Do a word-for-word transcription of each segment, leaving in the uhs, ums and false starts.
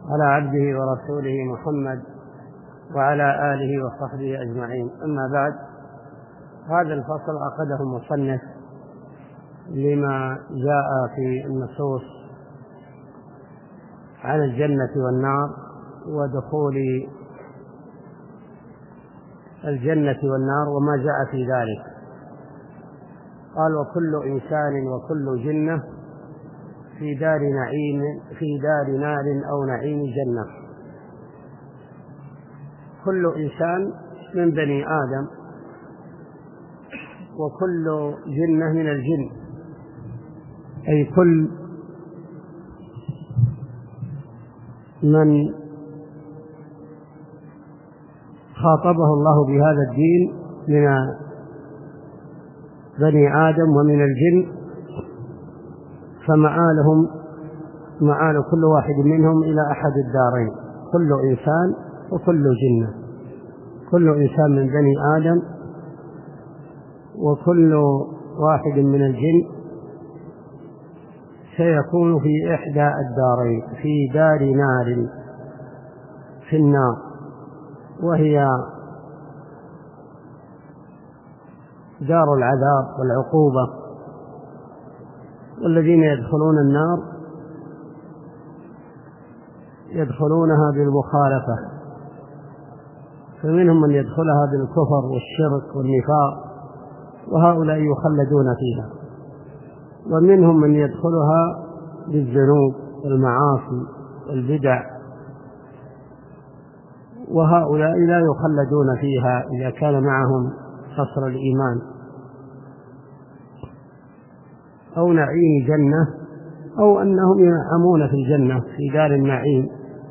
على عبده ورسوله محمد وعلى آله وصحبه أجمعين. أما بعد، هذا الفصل عقده المصنف لما جاء في النصوص عن الجنة والنار ودخول الجنة والنار وما جاء في ذلك. قال: وكل إنسان وكل جنة في دار نعيم في دار نار أو نعيم جنة. كل إنسان من بني آدم وكل جنة من الجن، أي كل من خاطبه الله بهذا الدين من بني آدم ومن الجن، فمآلهم مآل كل واحد منهم إلى أحد الدارين: كل إنسان وكل جنة. كل إنسان من بني آدم وكل واحد من الجن سيكون في إحدى الدارين، في دار نار، في النار، وهي دار العذاب والعقوبة. والذين يدخلون النار يدخلونها بالمخالفة، فمنهم من يدخلها بالكفر والشرك والنفاق، وهؤلاء يخلدون فيها، ومنهم من يدخلها بالذنوب والمعاصي والبدع، وهؤلاء لا يخلدون فيها إذا كان معهم حصر الإيمان. أو نعيم جنة، أو أنهم ينعمون في الجنة في دار النعيم،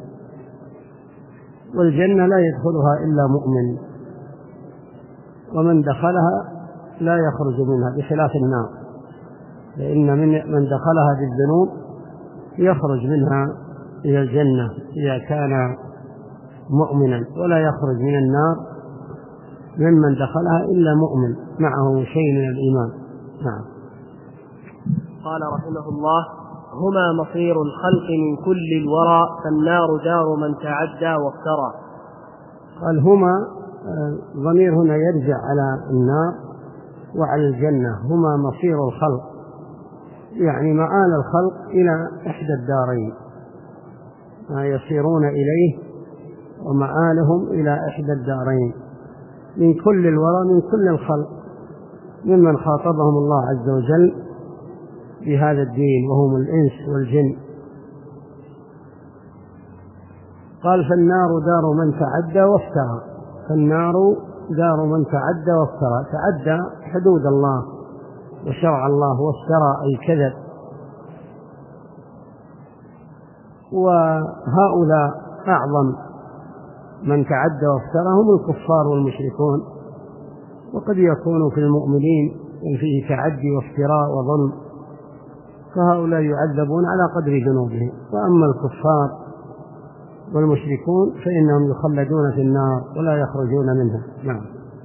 والجنة لا يدخلها إلا مؤمن، ومن دخلها لا يخرج منها، بخلاف النار، لأن من دخلها بالذنوب يخرج منها إلى الجنة إذا كان مؤمنا، ولا يخرج من النار ممن دخلها إلا مؤمن معه شيء من الإيمان. نعم. قال رحمه الله: هما مصير الخلق من كل الورى، فالنار دار من تعدى وافترى. قال هما، ضمير هنا يرجع على النار وعلى الجنة. هما مصير الخلق، يعني مآل الخلق إلى إحدى الدارين، ما يصيرون إليه ومآلهم إلى إحدى الدارين من كل الورى، من كل الخلق، ممن خاطبهم الله عز وجل بهذا الدين، وهم الإنس والجن. قال: فالنار دار من تعدى وافترى. فالنار دار من تعدى وافترى. تعدى حدود الله وشرع الله، وافترى أي كذب. وهؤلاء أعظم من تعدى وافترى هم الكفار والمشركون، وقد يكون في المؤمنين فيه تعدي وافتراء وظلم، فهؤلاء يعذبون على قدر ذنوبهم. وأما الكفار والمشركون فإنهم يخلدون في النار ولا يخرجون منها. نعم.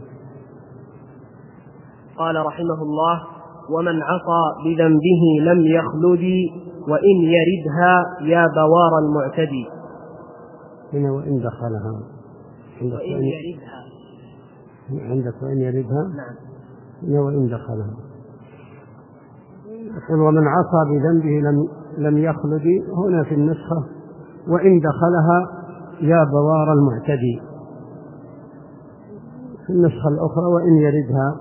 قال رحمه الله: ومن عصى بذنبه لم يخلد، وإن يردها يا بوار المعتدي. هنا وإن دخلها، وإن يردها عندك وإن يردها. نعم. هنا وإن دخلها. يقول: ومن عصى بذنبه لم لم يخلد. هنا في النسخة وإن دخلها يا بوار المعتدي. في النسخة الأخرى وإن يردها،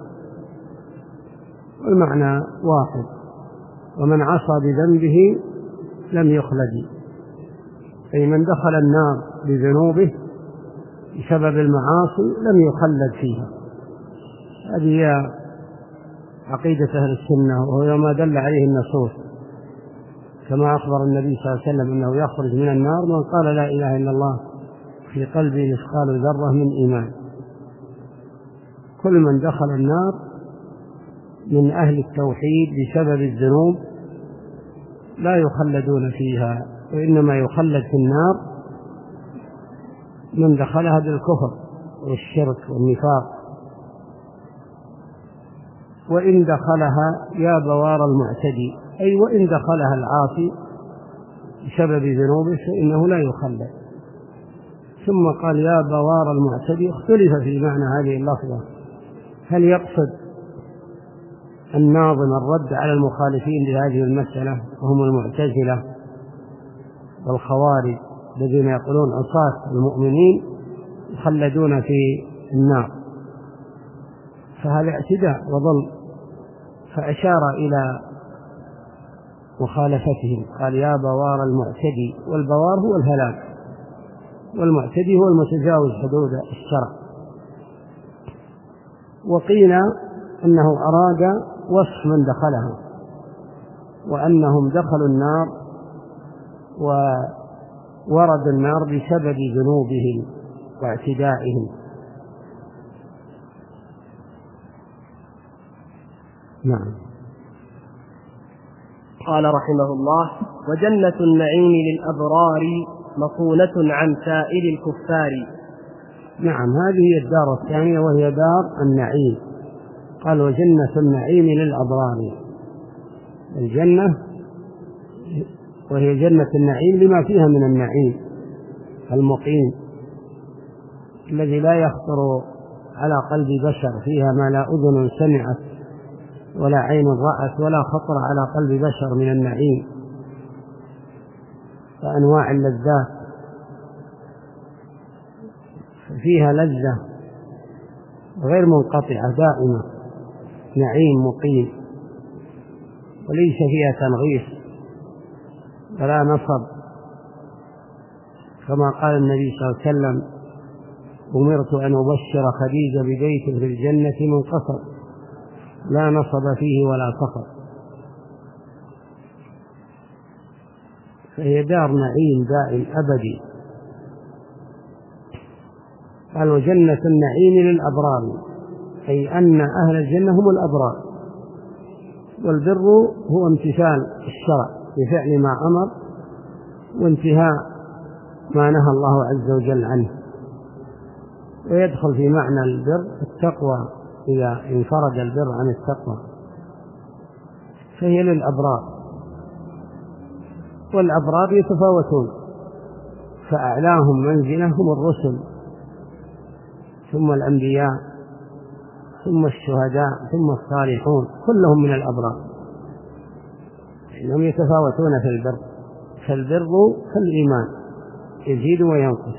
المعنى واحد: ومن عصى بذنبه لم يخلد، أي من دخل النار بذنوبه بسبب المعاصي لم يخلد فيها. هذه هي عقيدة أهل السنة، وهو ما دل عليه النصوص، كما أخبر النبي صلى الله عليه وسلم أنه يخرج من النار من قال لا إله إلا الله في قلبه مثقال ذرة من إيمان. كل من دخل النار من أهل التوحيد بسبب الذنوب لا يخلدون فيها، وإنما يخلد في النار من دخلها بالكفر والشرك والنفاق. وإن دخلها يا بوار المعتدي، أي وإن دخلها العاصي بسبب ذنوبه فإنه لا يخلد. ثم قال يا بوار المعتدي. اختلف في معنى هذه اللفظة، هل يقصد الناظم الرد على المخالفين لهذه المسألة وهم المعتزلة والخوارج الذين يقولون عصاة المؤمنين يخلدون في النار، فهذا اعتداء وظلم، فأشار إلى مخالفتهم قال يا بوار المعتدي، والبوار هو الهلاك، والمعتدي هو المتجاوز حدود الشرع. وقيل أنه أراد وصف من دخلها وأنهم دخلوا النار ووردوا النار بسبب ذنوبهم واعتدائهم. نعم. قال رحمه الله وجنة النعيم للأبرار مصونة عن سائر الكفار. نعم، هذه هي الدار الثانية وهي دار النعيم. قال وجنة النعيم للأبرار، الجنة وهي جنة النعيم لما فيها من النعيم المقيم الذي لا يخطر على قلب بشر، فيها ما لا أذن سمعت ولا عين رأت ولا خطر على قلب بشر من النعيم وأنواع اللذات، فيها لذة غير منقطعة دائمة، نعيم مقيم، وليس فيها تنغيص ولا نصب، كما قال النبي صلى الله عليه وسلم أمرت أن أبشر خديجة ببيت في الجنة من قصر لا نصب فيه ولا صخر. فهي دار نعيم دائم أبدي. قال وجنة النعيم للأبرار، أي أن أهل الجنة هم الأبرار، والبر هو امتثال الشرع بفعل ما أمر وانتهاء ما نهى الله عز وجل عنه. ويدخل في معنى البر التقوى إذا انفرد البر عن التقوى، فهي للأبرار. والأبرار يتفاوتون، فأعلاهم منزلة هم الرسل ثم الأنبياء ثم الشهداء ثم الصالحون، كلهم من الأبرار، إنهم يتفاوتون في البر، فالبر كالإيمان يزيد وينقص،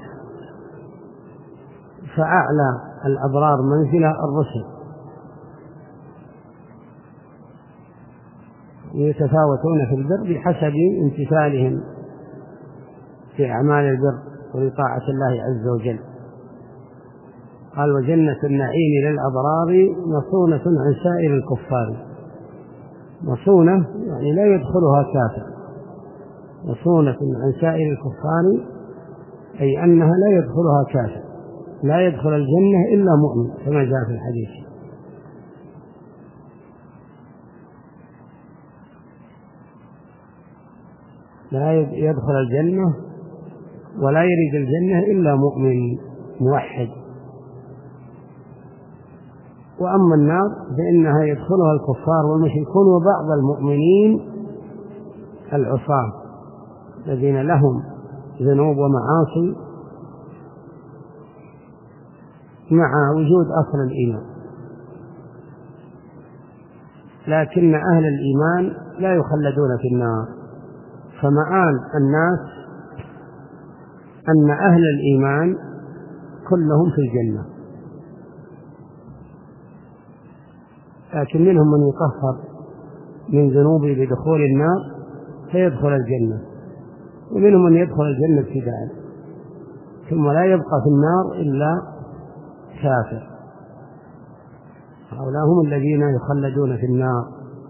فأعلى الأبرار منزلة الرسل، يتفاوتون في البر بحسب امتثالهم في أعمال البر وطاعة الله عز وجل. قال وجنة النعيم للأبرار مصونة عن سائر الكفار. مصونة يعني لا يدخلها كافر، مصونة عن سائر الكفار أي أنها لا يدخلها كافر، لا يدخل الجنة إلا مؤمن كما جاء في الحديث. لا يدخل الجنة ولا يريد الجنة إلا مؤمن موحد. وأما النار فإنها يدخلها الكفار والمشركون وبعض المؤمنين العصاة الذين لهم ذنوب ومعاصي مع وجود أصل الإيمان، لكن أهل الإيمان لا يخلدون في النار. فمآل الناس أن أهل الإيمان كلهم في الجنة، لكن منهم من يطهر من ذنوبه بدخول النار فيدخل الجنة، ومنهم من يدخل الجنة ابتداء ثم لا يبقى في النار إلا كافر. هؤلاء هم الذين يخلدون في النار.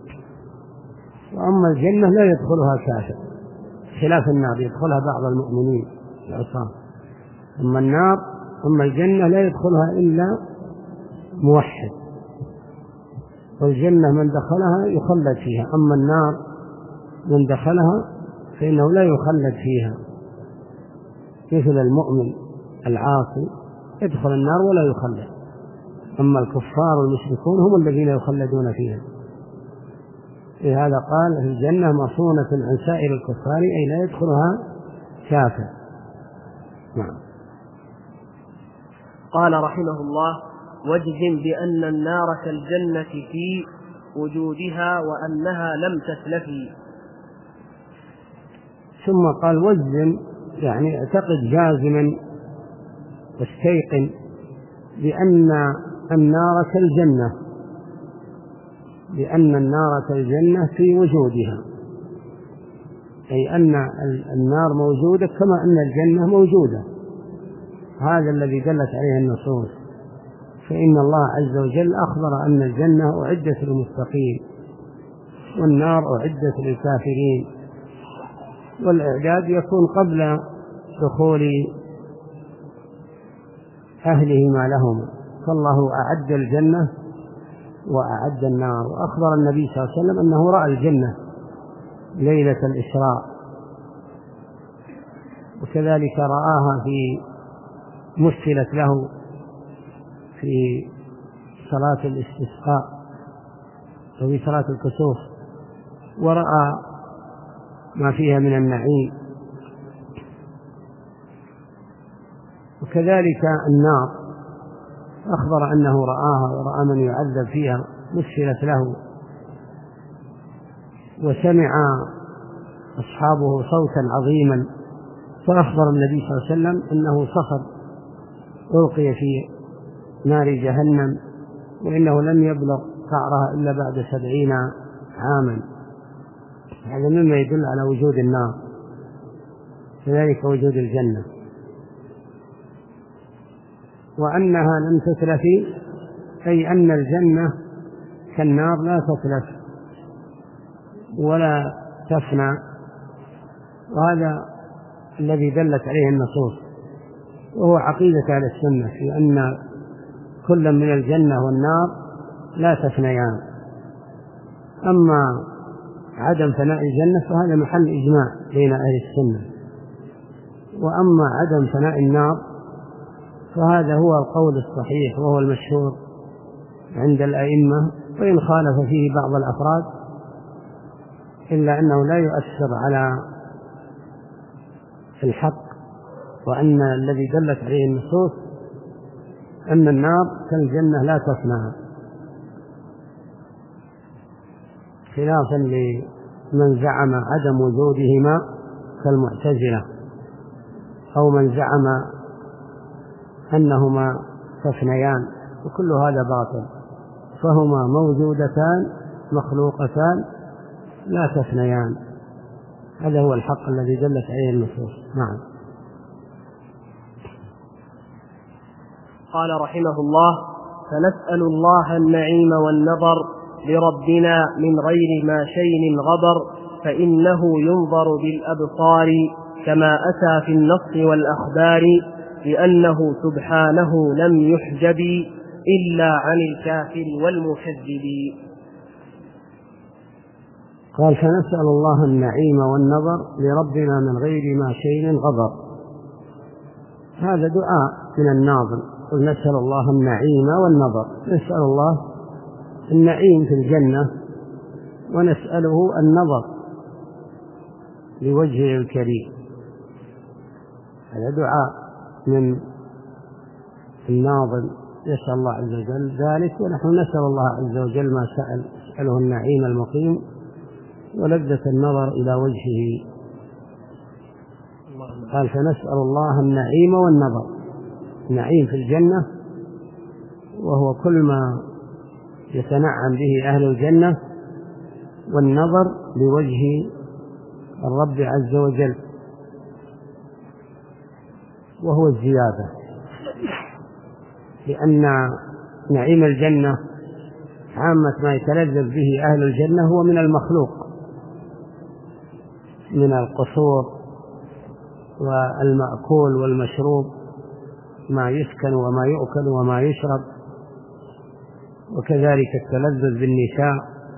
وأما الجنة لا يدخلها كافر، خلاف النار يدخلها بعض المؤمنين العصاة. أما النار أما الجنة لا يدخلها إلا موحد، والجنة من دخلها يخلد فيها، أما النار من دخلها فإنه لا يخلد فيها، مثل المؤمن العاصي يدخل النار ولا يخلد، أما الكفار والمشركون هم الذين يخلدون فيها. لهذا قال في الجنة مصونة عن سائر الكفار، أي لا يدخلها كافر. نعم. قال رحمه الله: واجزم بأن النار كالجنة في وجودها وأنها لم تتلفي. ثم قال وجزم، يعني اعتقد جازما واستيقن بأن النار كالجنة، بأن النار كالجنة في وجودها، أي أن النار موجودة كما أن الجنة موجودة. هذا الذي دلت عليه النصوص، فإن الله عز وجل أخبر أن الجنة أعدت للمتقين والنار أعدت للكافرين، والإعداد يكون قبل دخول أهلهما لهما، فالله أعد الجنة وأعد النار. وأخبر النبي صلى الله عليه وسلم أنه رأى الجنة ليلة الإسراء، وكذلك رآها في مثلت له في صلاة الاستسقاء وفي صلاة الكسوف، ورأى ما فيها من النعيم. وكذلك النار أخبر أنه رآها ورأى من يعذب فيها مثلت له، وسمع أصحابه صوتا عظيما، فأخبر النبي صلى الله عليه وسلم أنه صخر ألقي في نار جهنم، وإنه لم يبلغ قعرها إلا بعد سبعين عاما. هذا مما يدل على وجود النار، كذلك وجود الجنة، وأنها لم تتلف، أي أن الجنة كالنار لا تتلف ولا تفنى. وهذا الذي دلت عليه النصوص، وهو عقيدة أهل السنة في أن كل من الجنة والنار لا تفنيان. أما عدم فناء الجنة فهذا محل إجماع بين أهل السنة، وأما عدم فناء النار فهذا هو القول الصحيح وهو المشهور عند الأئمة، وإن خالف فيه بعض الأفراد إلا أنه لا يؤثر على الحق، وأن الذي دلت عليه النصوص أن النار كالجنة لا تفنى، خلافا لمن زعم عدم وجودهما كالمعتزلة، أو من زعم أنهما تفنيان، وكل هذا باطل، فهما موجودتان مخلوقتان لا تفنيان. هذا هو الحق الذي دلت عليه النصوص. نعم. قال رحمه الله: فنسأل الله النعيم والنظر لربنا من غير ما شيء غبر، فإنه ينظر بالأبصار كما أتى في النص والأخبار، لأنه سبحانه لم يحجب إلا عن الكافر والمكذب. قال: فنسأل الله النعيم والنظر لربنا من غير ما شيء غبر. هذا دعاء من الناظم: قل نسأل الله النعيم والنظر. نسأل الله النعيم في الجنة، ونسأله النظر لوجهه الكريم. هذا دعاء من الناظم يسأل الله عز وجل ذلك، ونحن نسأل الله عز وجل ما سأل، نسأله النعيم المقيم ولذة النظر إلى وجهه. قال: فنسأل الله النعيم والنظر. النعيم في الجنة وهو كل ما يتنعم به أهل الجنة، والنظر لوجه الرب عز وجل وهو الزيادة، لأن نعيم الجنة عامة ما يتلذذ به أهل الجنة هو من المخلوق، من القصور والمأكول والمشروب، ما يسكن وما يؤكل وما يشرب، وكذلك التلذذ بالنساء،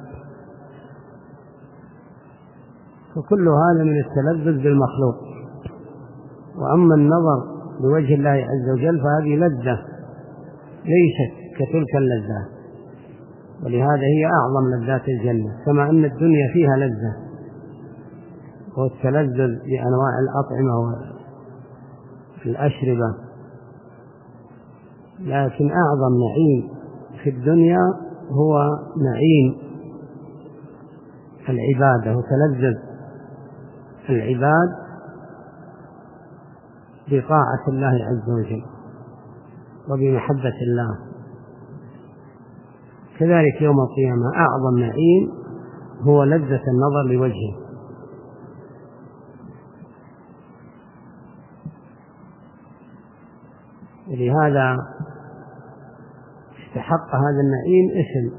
فكل هذا من التلذذ بالمخلوق. وأما النظر لوجه الله عز وجل فهذه لذة ليست كتلك اللذات، ولهذا هي أعظم لذات الجنة، كما أن الدنيا فيها لذة والتلذذ بأنواع الأطعمة والأشربة، لكن أعظم نعيم في الدنيا هو نعيم العبادة وتلذذ العباد بطاعة الله عز وجل وبمحبة الله. كذلك يوم القيامة أعظم نعيم هو لذة النظر لوجهه، ولهذا استحق هذا النعيم اسم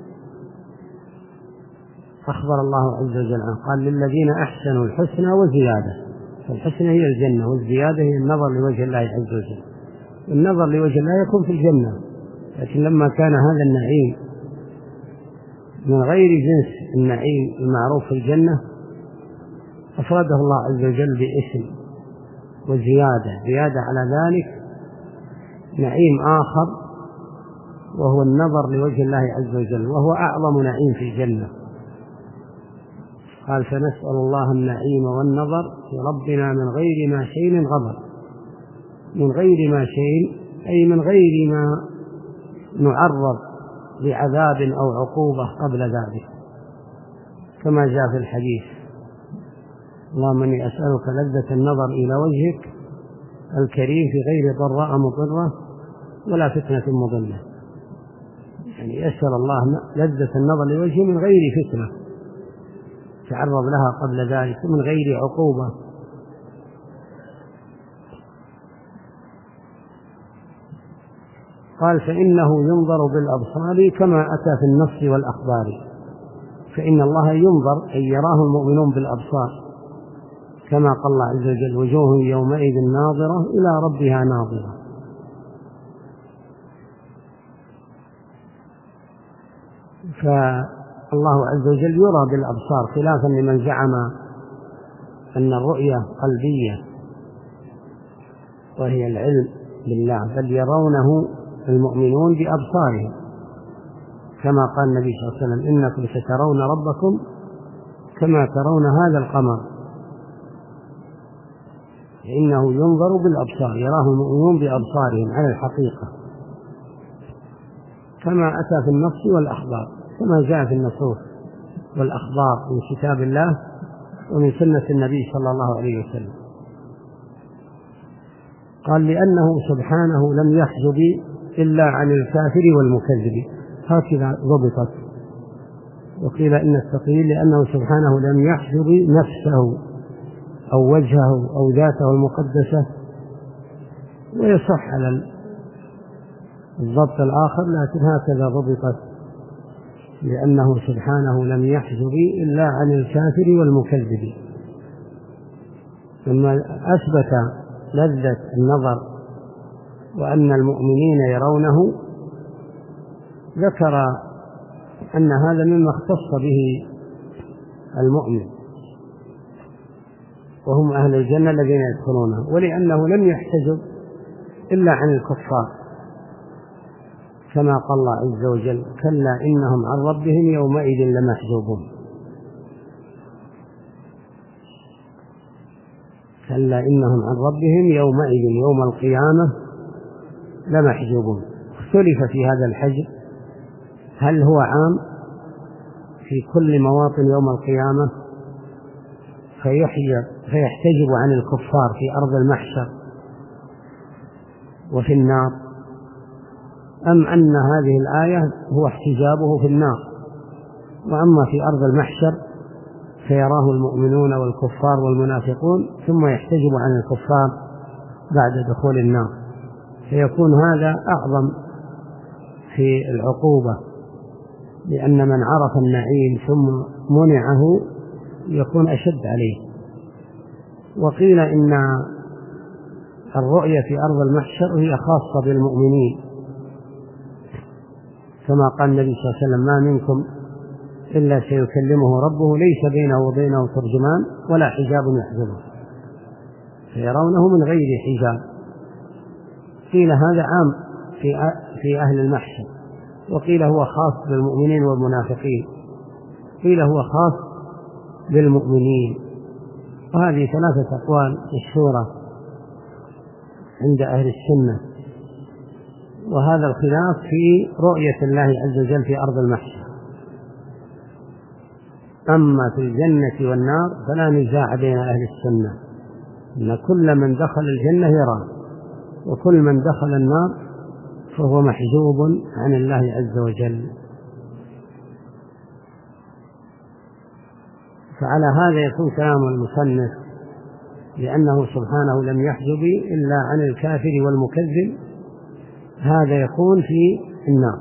أخبر الله عز وجل عنه، قال للذين أحسنوا الحسنى وزيادة، فالحسنى هي الجنة والزيادة هي النظر لوجه الله عز وجل. النظر لوجه الله يكون في الجنة، لكن لما كان هذا النعيم من غير جنس النعيم المعروف في الجنة أفرده الله عز وجل باسم وزيادة، زيادة على ذلك نعيم آخر وهو النظر لوجه الله عز وجل، وهو أعظم نعيم في الجنة. قال فنسأل الله النعيم والنظر في ربنا من غير ما شيء غضب، من غير ما شيء أي من غير ما نعرض لعذاب أو عقوبة قبل ذلك، كما جاء في الحديث اللهم إني أسألك لذة النظر إلى وجهك الكريم في غير ضراء مضرة ولا فتنة مضلة، يعني يسأل الله لذة النظر لوجهه من غير فتنة تعرض لها قبل ذلك، من غير عقوبة. قال فإنه ينظر بالأبصار كما أتى في النص والأخبار، فإن الله ينظر أي يراه المؤمنون بالأبصار، كما قال الله عز وجل وجوه يومئذ ناظرة إلى ربها ناظرة. فالله عز وجل يرى بالأبصار، خلافا لمن زعم أن الرؤية قلبية وهي العلم بالله، بل يرونه المؤمنون بأبصارهم، كما قال النبي صلى الله عليه وسلم إنكم سترون ربكم كما ترون هذا القمر، إنه ينظر بالأبصار، يراه المؤمنون بأبصارهم على الحقيقة، كما أتى في النص والأخبار، كما جاء في النصوص والأخبار من كتاب الله ومن سنة النبي صلى الله عليه وسلم. قال لأنه سبحانه لم يحجب إلا عن الكافر والمكذب، هكذا ضبطت. وقيل إن التقييد لأنه سبحانه لم يحجب نفسه أو وجهه أو ذاته المقدسة، ويصح على الضبط الآخر، لكن هكذا ضبطت لأنه سبحانه لم يحجب إلا عن الكافر والمكذب. ثم أثبت لذة النظر وأن المؤمنين يرونه، ذكر أن هذا مما اختص به المؤمن وهم أهل الجنة الذين يدخلونها، ولأنه لم يحتجب إلا عن الكفار، كما قال الله عز وجل كلا إنهم عن ربهم يومئذ لمحجوبون، كلا إنهم عن ربهم يومئذ يوم القيامة لمحجوبون. اختلف في هذا الحجب، هل هو عام في كل مواطن يوم القيامة فيحتجب عن الكفار في أرض المحشر وفي النار، أم أن هذه الآية هو احتجابه في النار، وأما في أرض المحشر فيراه المؤمنون والكفار والمنافقون ثم يحتجب عن الكفار بعد دخول النار، فيكون هذا أعظم في العقوبة، لأن من عرف النعيم ثم منعه يكون أشد عليه. وقيل إن الرؤية في أرض المحشر هي خاصة بالمؤمنين، كما قال النبي صلى الله عليه وسلم ما منكم إلا سيكلمه ربه ليس بينه وبينه ترجمان ولا حجاب يحجبه، فيرونه من غير حجاب. قيل هذا عام في في أهل المحشر، وقيل هو خاص بالمؤمنين والمنافقين، قيل هو خاص بالمؤمنين. وهذه ثلاثة أقوال مشهورة عند أهل السنة. وهذا الخلاف في رؤية الله عز وجل في أرض المحشر. أما في الجنة والنار فلا نزاع بين أهل السنة، إن كل من دخل الجنة يرى، وكل من دخل النار فهو محجوب عن الله عز وجل. فعلى هذا يكون كلام المصنف، لأنه سبحانه لم يحجب إلا عن الكافر والمكذب، هذا يكون في النار.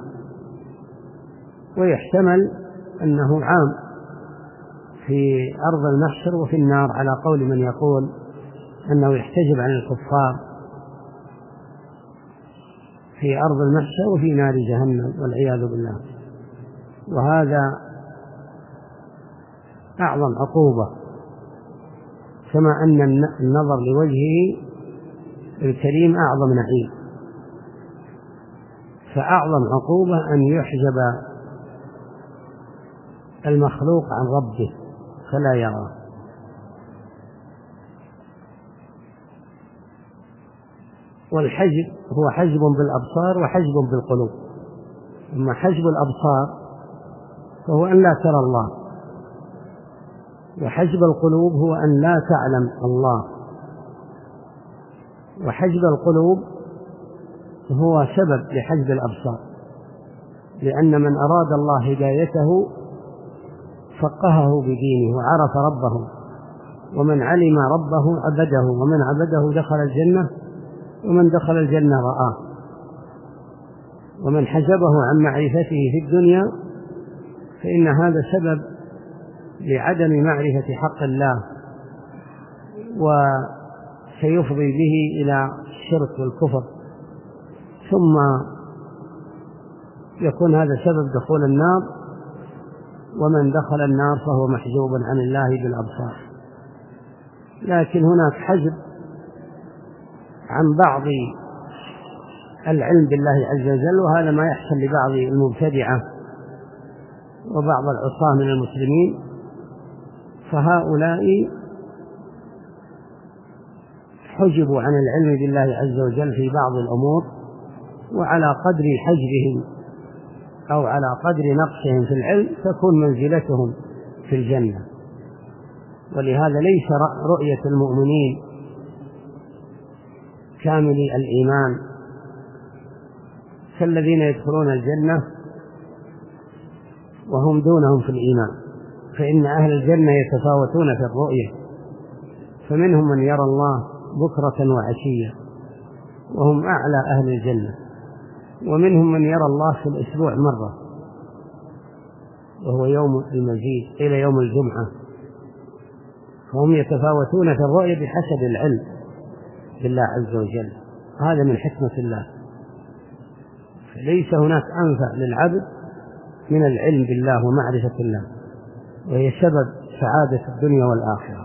ويحتمل أنه عام في أرض المحشر وفي النار، على قول من يقول أنه يحتجب عن الكفار في أرض المحشر وفي نار جهنم والعياذ بالله. وهذا أعظم عقوبة، كما أن النظر لوجهه الكريم أعظم نعيم، فأعظم عقوبة أن يحجب المخلوق عن ربه فلا يراه. والحجب هو حجب بالأبصار وحجب بالقلوب. أما حجب الأبصار فهو أن لا ترى الله، وحجب القلوب هو أن لا تعلم الله. وحجب القلوب هو سبب لحجب الأبصار، لأن من أراد الله هدايته فقهه بدينه وعرف ربه، ومن علم ربه عبده، ومن عبده دخل الجنة، ومن دخل الجنة رآه. ومن حجبه عن معرفته في الدنيا فإن هذا سبب لعدم معرفة حق الله، وسيفضي به إلى الشرك والكفر، ثم يكون هذا سبب دخول النار، ومن دخل النار فهو محجوب عن الله بالأبصار. لكن هناك حجب عن بعض العلم بالله عز وجل، وهذا ما يحصل لبعض المبتدعة وبعض العصاة من المسلمين، فهؤلاء حجبوا عن العلم بالله عز وجل في بعض الأمور، وعلى قدر حجبهم أو على قدر نقصهم في العلم تكون منزلتهم في الجنة. ولهذا ليس رؤية المؤمنين كاملي الإيمان كالذين يدخلون الجنة وهم دونهم في الإيمان، فإن أهل الجنة يتفاوتون في الرؤية، فمنهم من يرى الله بكرة وعشية وهم أعلى أهل الجنة، ومنهم من يرى الله في الأسبوع مرة وهو يوم المزيد إلى يوم الجمعة، فهم يتفاوتون في الرؤية بحسب العلم بالله عز وجل. هذا من حكمة الله، فليس هناك أنفع للعبد من العلم بالله ومعرفة الله، وهي سبب سعادة الدنيا والآخرة.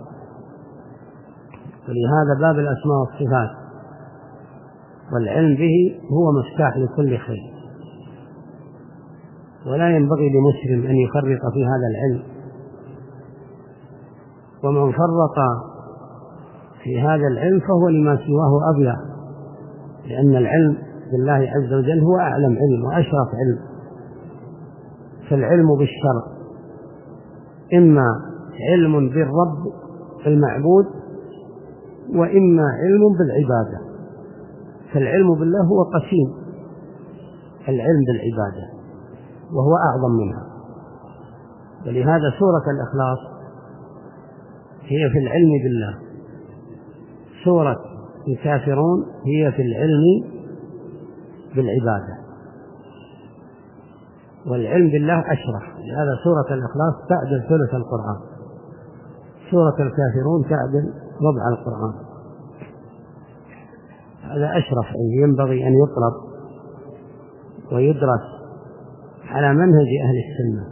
ولهذا باب الأسماء والصفات والعلم به هو مفتاح لكل خير، ولا ينبغي لمسلم أن يفرط في هذا العلم. ومن فرط في هذا العلم فهو لما سواه أضيع، لأن العلم بالله عز وجل هو أعلم علم وأشرف علم. فالعلم بالشرع إما علم بالرب المعبود، وإما علم بالعبادة. فالعلم بالله هو قسيم العلم بالعبادة، وهو أعظم منها. ولهذا سورة الإخلاص هي في العلم بالله، سورة الكافرون هي في العلم بالعبادة، والعلم بالله أشرف. لهذا سورة الإخلاص تعدل ثلث القرآن، سورة الكافرون تعدل ربع القرآن. هذا أشرف علم ينبغي أن يطلب ويدرس على منهج أهل السنة،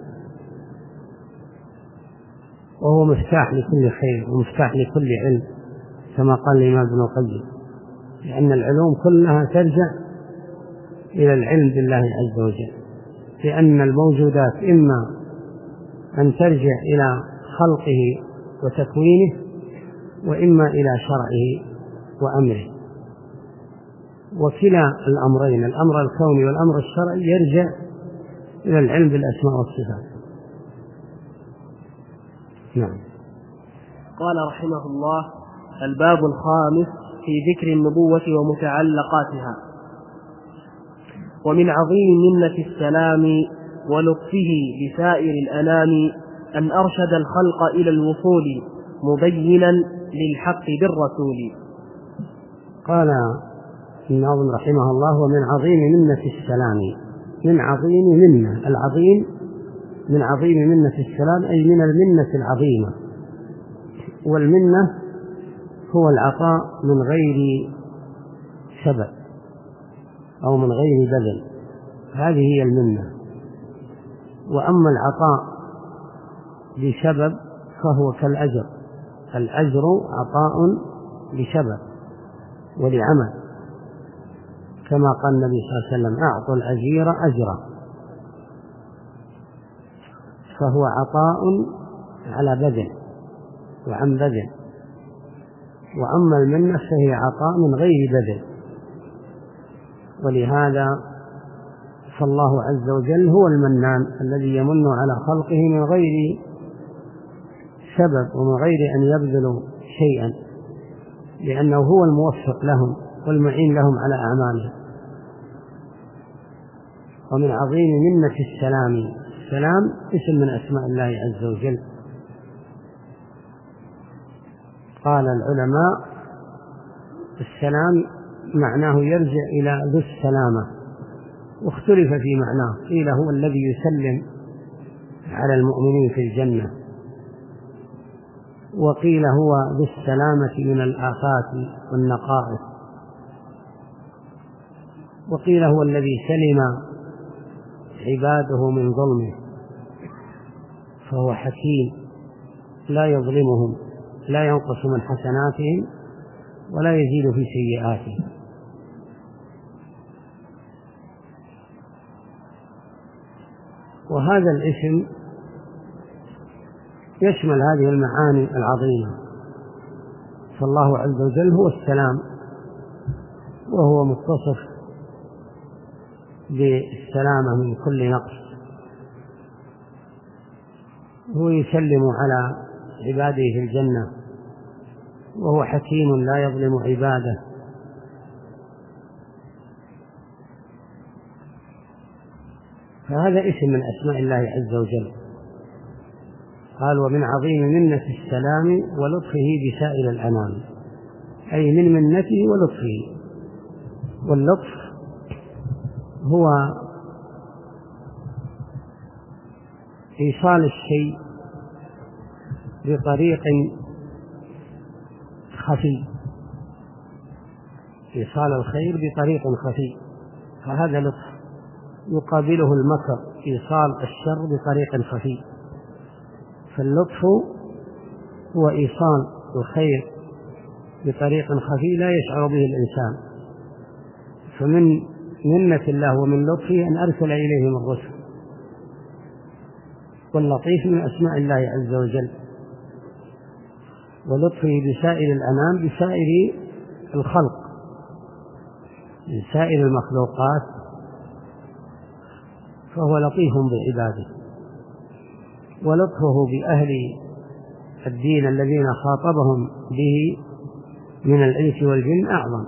وهو مفتاح لكل خير ومفتاح لكل علم، كما قال الإمام ابن القيم، لأن العلوم كلها ترجع إلى العلم بالله عز وجل. بأن الموجودات إما أن ترجع إلى خلقه وتكوينه، وإما إلى شرعه وأمره. وكلا الأمرين، الأمر الكوني والأمر الشرعي، يرجع إلى العلم بالأسماء والصفات. نعم. قال رحمه الله: الباب الخامس في ذكر النبوة ومتعلقاتها. ومن عظيم منة السلام ولطفه بسائر الأنام أن أرشد الخلق إلى الوصول مبينا للحق بالرسول. قال الناظم رحمه الله: ومن عظيم منة السلام، من عظيم منة، العظيم من عظيم منة السلام أي من المنة العظيمة. والمنة هو العطاء من غير سبب أو من غير بذل، هذه هي المنة. وأما العطاء بسبب فهو كالأجر، الأجر عطاء بسبب ولعمل، كما قال النبي صلى الله عليه وسلم: أعطوا الأجير أجره، فهو عطاء على بذل وعن بذل. وأما المنة فهي عطاء من غير بذل، ولهذا فالله عز وجل هو المنان الذي يمن على خلقه من غير سبب ومن غير أن يبذلوا شيئا، لأنه هو الموفق لهم والمعين لهم على أعمالهم. ومن عظيم منة السلام، السلام اسم من أسماء الله عز وجل. قال العلماء: السلام معناه يرجع إلى ذو السلامة، واختلف في معناه، قيل هو الذي يسلم على المؤمنين في الجنة، وقيل هو ذو السلامة من الآفات والنقائص، وقيل هو الذي سلم عباده من ظلمه، فهو حكيم لا يظلمهم، لا ينقص من حسناتهم ولا يزيد في سيئاتهم. وهذا الاسم يشمل هذه المعاني العظيمة، فالله عز وجل هو السلام، وهو متصف بالسلامة من كل نقص، هو يسلم على عباده في الجنة، وهو حكيم لا يظلم عباده. فهذا اسم من أسماء الله عز وجل. قال: ومن عظيم منة السلام ولطفه بسائر الأنام، أي من منته ولطفه. واللطف هو إيصال الشيء بطريق خفي، إيصال الخير بطريق خفي، فهذا لطف. يقابله المكر، إيصال الشر بطريق خفي. فاللطف هو إيصال الخير بطريق خفي لا يشعر به الإنسان. فمن منة الله ومن لطفه أن أرسل إليهم الرسل. واللطيف من أسماء الله عز وجل. ولطفه بسائر الأنام، بسائر الخلق، بسائر المخلوقات، فهو لطيف بعباده. ولطفه بأهل الدين الذين خاطبهم به من الإنس والجن أعظم.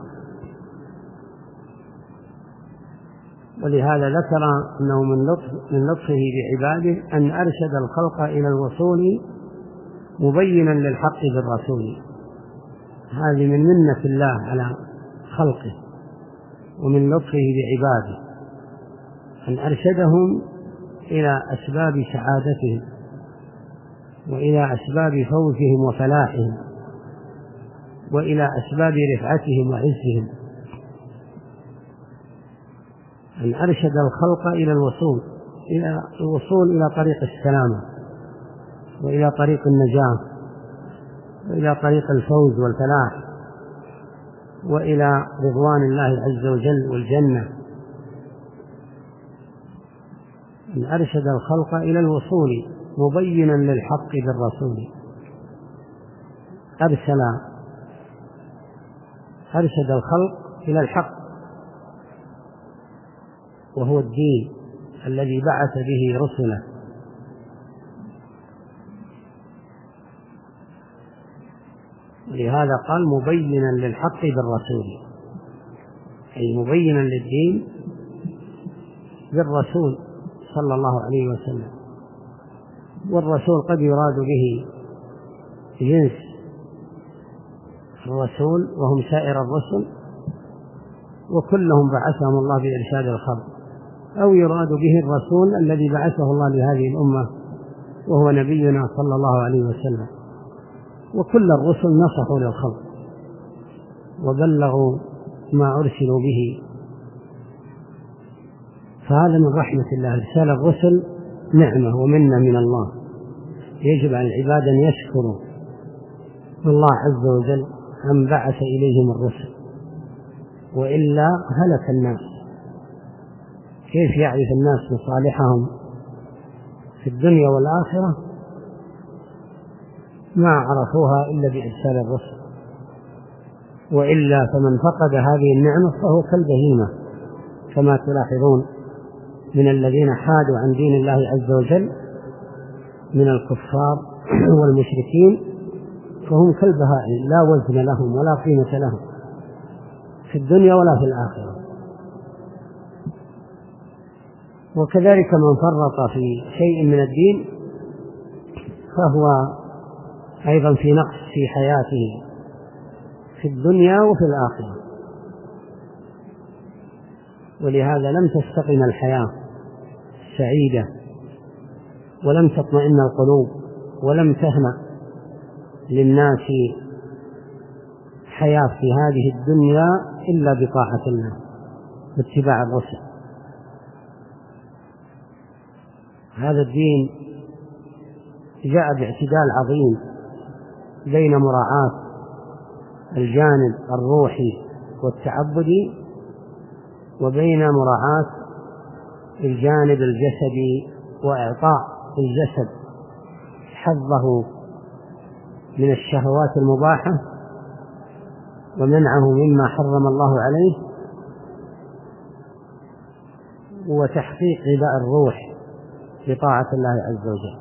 ولهذا ذكر أنه من لطف من لطفه بعباده أن أرشد الخلق إلى الوصول مبينا للحق بالرسول. هذه من منة الله على خلقه ومن لطفه بعباده أن أرشدهم إلى أسباب سعادتهم وإلى أسباب فوزهم وفلاحهم وإلى أسباب رفعتهم وعزهم. أن أرشد الخلق إلى الوصول إلى الوصول إلى طريق السلامة وإلى طريق النجاة وإلى طريق الفوز والفلاح وإلى رضوان الله عز وجل والجنة. أرشد الخلق إلى الوصول مبينا للحق بالرسول. أرسل أرشد الخلق إلى الحق، وهو الدين الذي بعث به رسله. لهذا قال مبينا للحق بالرسول، أي مبينا للدين بالرسول صلى الله عليه وسلم. والرسول قد يراد به جنس الرسول وهم سائر الرسل، وكلهم بعثهم الله بإرشاد الخلق، أو يراد به الرسول الذي بعثه الله لهذه الأمة وهو نبينا صلى الله عليه وسلم. وكل الرسل نصحوا للخلق وبلغوا ما أرسلوا به، فهذا من رحمة الله. إرسال الرسل نعمة ومنة من الله، يجب على العباد أن يشكروا الله عز وجل أن بعث إليهم الرسل، وإلا هلك الناس. كيف يعرف الناس مصالحهم في الدنيا والآخرة؟ ما عرفوها إلا بإرسال الرسل، وإلا فمن فقد هذه النعمة فهو كالبهيمة، كما تلاحظون من الذين حادوا عن دين الله عز وجل من الكفار والمشركين، فهم كالبهائم لا وزن لهم ولا قيمة لهم في الدنيا ولا في الآخرة. وكذلك من فرط في شيء من الدين فهو أيضا في نقص في حياته في الدنيا وفي الآخرة. ولهذا لم تستقم الحياة سعيدة، ولم تطمئن القلوب، ولم تهنأ للناس حياة في هذه الدنيا إلا بطاعة الله واتباع الرسل. هذا الدين جاء باعتدال عظيم بين مراعاة الجانب الروحي والتعبدي وبين مراعاة الجانب الجسدي وإعطاء الجسد حظه من الشهوات المباحة ومنعه مما حرم الله عليه، وتحقيق غذاء الروح بطاعة الله عز وجل.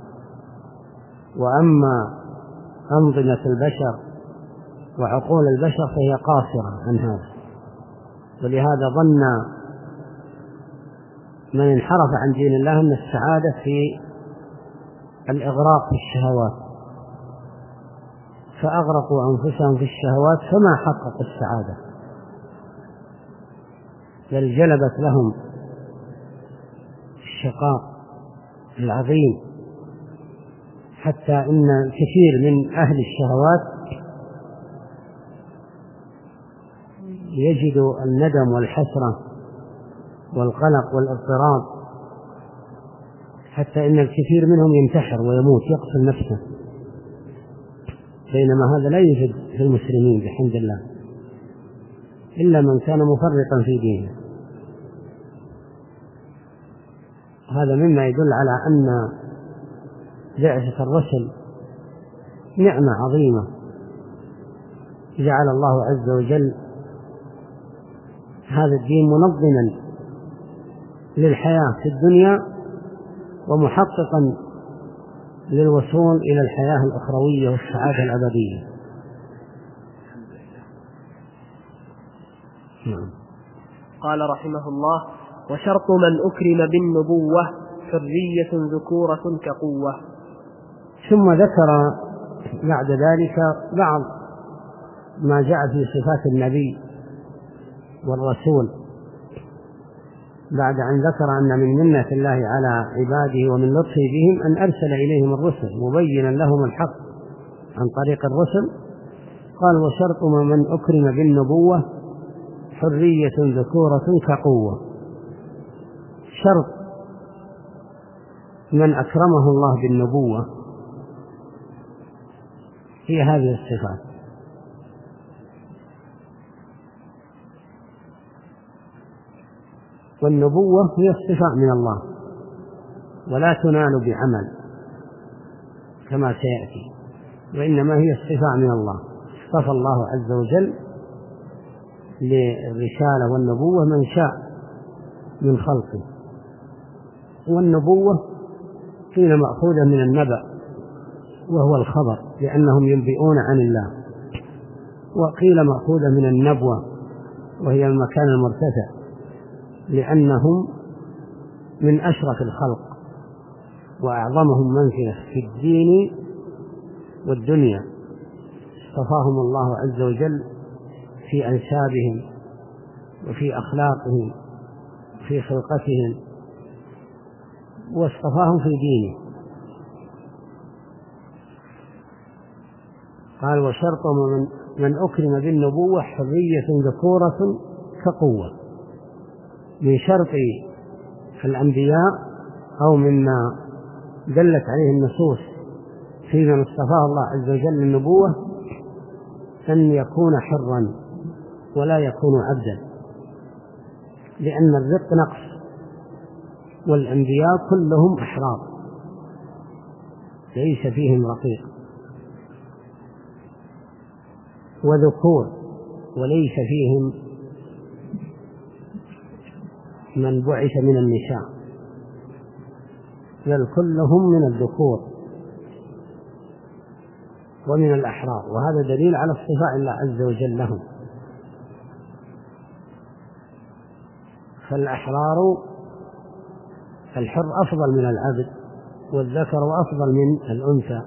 وأما أنظمة البشر وعقول البشر فهي قاصرة عن هذا، ولهذا ظن من انحرف عن دين الله أن السعادة في الإغراق في الشهوات، فأغرقوا أنفسهم في الشهوات فما حققوا السعادة، بل جلبت لهم الشقاء العظيم، حتى إن الكثير من أهل الشهوات يجد الندم والحسرة والقلق والاضطراب، حتى إن الكثير منهم ينتحر ويموت يقتل نفسه، بينما هذا لا يوجد في المسلمين بحمد الله إلا من كان مفرطا في دينه. هذا مما يدل على أن بعثة الرسل نعمة عظيمة جعل الله عز وجل هذا الدين منظما للحياة في الدنيا ومحققا للوصول إلى الحياة الأخروية والسعادة الأبدية. نعم. قال رحمه الله: وشرط من أكرم بالنبوة حرية ذكورة كقوة. ثم ذكر بعد ذلك بعض ما جاء في صفات النبي والرسول، بعد أن ذكر أن من منة الله على عباده ومن لطفه بهم أن أرسل إليهم الرسل مبينا لهم الحق عن طريق الرسل. قال: وشرط من أكرم بالنبوة حرية ذكورة كقوة. شرط من أكرمه الله بالنبوة هي هذه الصفات: والنبوة هي الصفة من الله، ولا تنال بعمل كما سيأتي، وإنما هي اصطفاء من الله. اصطفى الله عز وجل للرسالة والنبوة من شاء من خلقه، والنبوة قيل مأخوذة من النبأ وهو الخبر لأنهم ينبئون عن الله، وقيل مأخوذة من النبوة وهي المكان المرتفع لأنهم من أشرف الخلق وأعظمهم منزلة في الدين والدنيا. اصطفاهم الله عز وجل في أنسابهم وفي أخلاقهم وفي خلقتهم، واصطفاهم في دينه. قال وشرط من, من أكرم بالنبوة حرية ذكورة كقوة. من شرط الأنبياء أو مما دلت عليه النصوص في من اصطفاه الله عز وجل للنبوة أن يكون حرا ولا يكون عبدا، لأن الرق نقص والأنبياء كلهم أحرار ليس فيهم رقيق، وذكور وليس فيهم من بعث من النساء، بل كلهم من الذكور ومن الأحرار، وهذا دليل على اصطفاء الله عز وجل لهم. فالأحرار الحر أفضل من العبد، والذكر أفضل من الأنثى.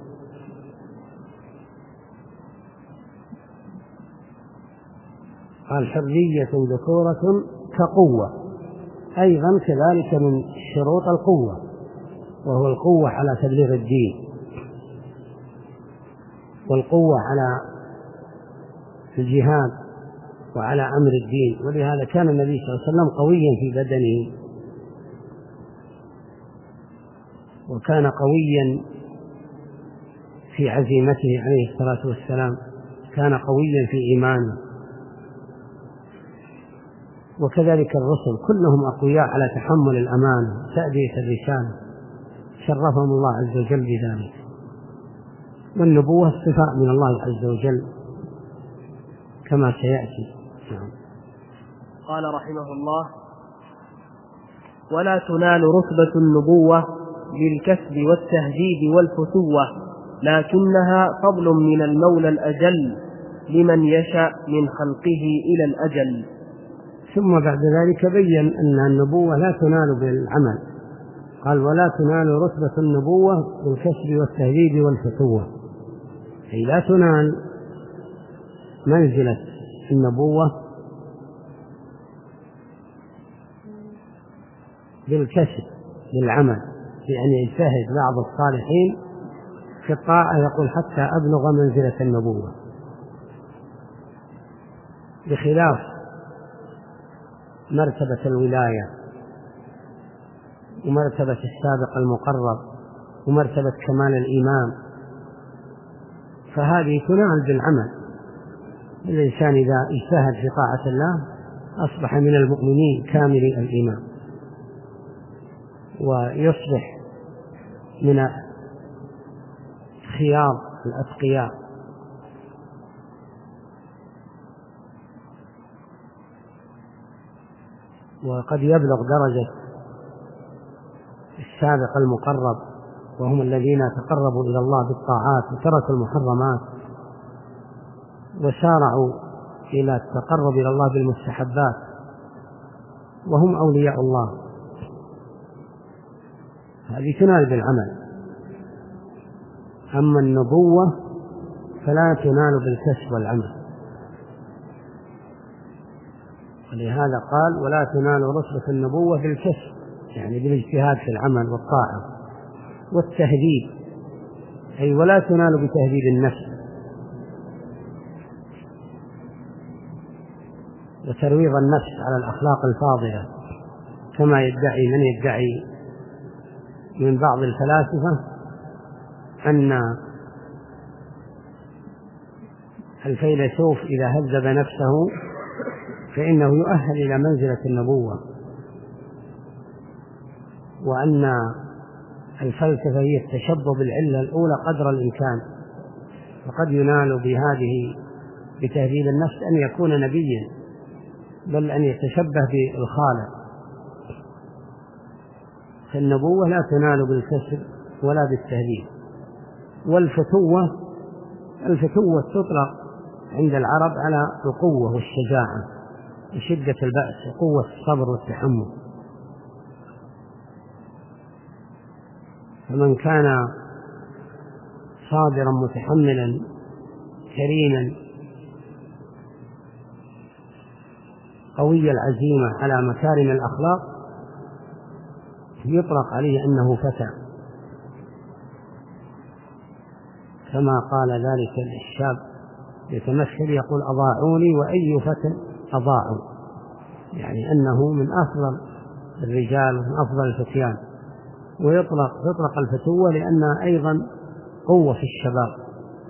قال حرية ذكورة كقوة، أيضا كذلك من شروط القوة، وهو القوة على تبليغ الدين والقوة على الجهاد وعلى أمر الدين. ولهذا كان النبي صلى الله عليه وسلم قويا في بدنه، وكان قويا في عزيمته عليه الصلاة والسلام، كان قويا في إيمانه. وكذلك الرسل كلهم أقوياء على تحمل الأمانة وتأدية الرسالة، شرفهم الله عز وجل بذلك. والنبوة صفاء من الله عز وجل كما سيأتي. قال رحمه الله: ولا تنال رتبة النبوة بالكسب والتهديد والفتوة، لكنها فضل من المولى الأجل لمن يشاء من خلقه إلى الأجل. ثم بعد ذلك بين أن النبوة لا تنال بالعمل، قال ولا تنال رتبة النبوة بالكسب والتهديد والفتوة، أي لا تنال منزلة النبوة بالكسب بالعمل، يعني يجتهد بعض الصالحين في الطاعة يقول حتى أبلغ منزلة النبوة، بخلاف مرتبة الولاية ومرتبة السابق المقرب ومرتبة كمال الإيمان، فهذه تنال بالعمل. الإنسان إذا اجتهد في طاعة الله أصبح من المؤمنين كاملي الإيمان، ويصبح من خيار الأتقياء. وقد يبلغ درجة السابق المقرب، وهم الذين تقربوا إلى الله بالطاعات وتركوا المحرمات وسارعوا إلى التقرب إلى الله بالمستحبات، وهم أولياء الله. هذه تنال بالعمل. أما النبوة فلا تنال بالكسب والعمل، ولهذا قال ولا تنال رتبة النبوة بالكسب، يعني بالاجتهاد في العمل والطاعة، والتهذيب أي ولا تنال بتهذيب النفس وترويض النفس على الأخلاق الفاضلة، كما يدعي من يدعي من بعض الفلاسفة أن الفيلسوف إذا هذب نفسه فإنه يؤهل إلى منزلة النبوة، وأن الفلسفة هي التشبه بالعلة الأولى قدر الإمكان، وقد ينال بهذه بتهذيب النفس أن يكون نبيا، بل أن يتشبه بالخالق. فالنبوة لا تنال بالكسب ولا بالتهذيب. والفتوة الفتوة تطلق عند العرب على القوة والشجاعة وشدة البأس وقوة الصبر والتحمل. فمن كان صابرا متحملا كريما قوي العزيمة على مكارم الأخلاق يطلق عليه أنه فتى، كما قال ذلك الشاب يتمثل يقول أضاعوني وأي فتى أضاعوا، يعني أنه من أفضل الرجال ومن أفضل الفتيان. ويطلق تطلق الفتوة لأنها أيضا قوة في الشباب،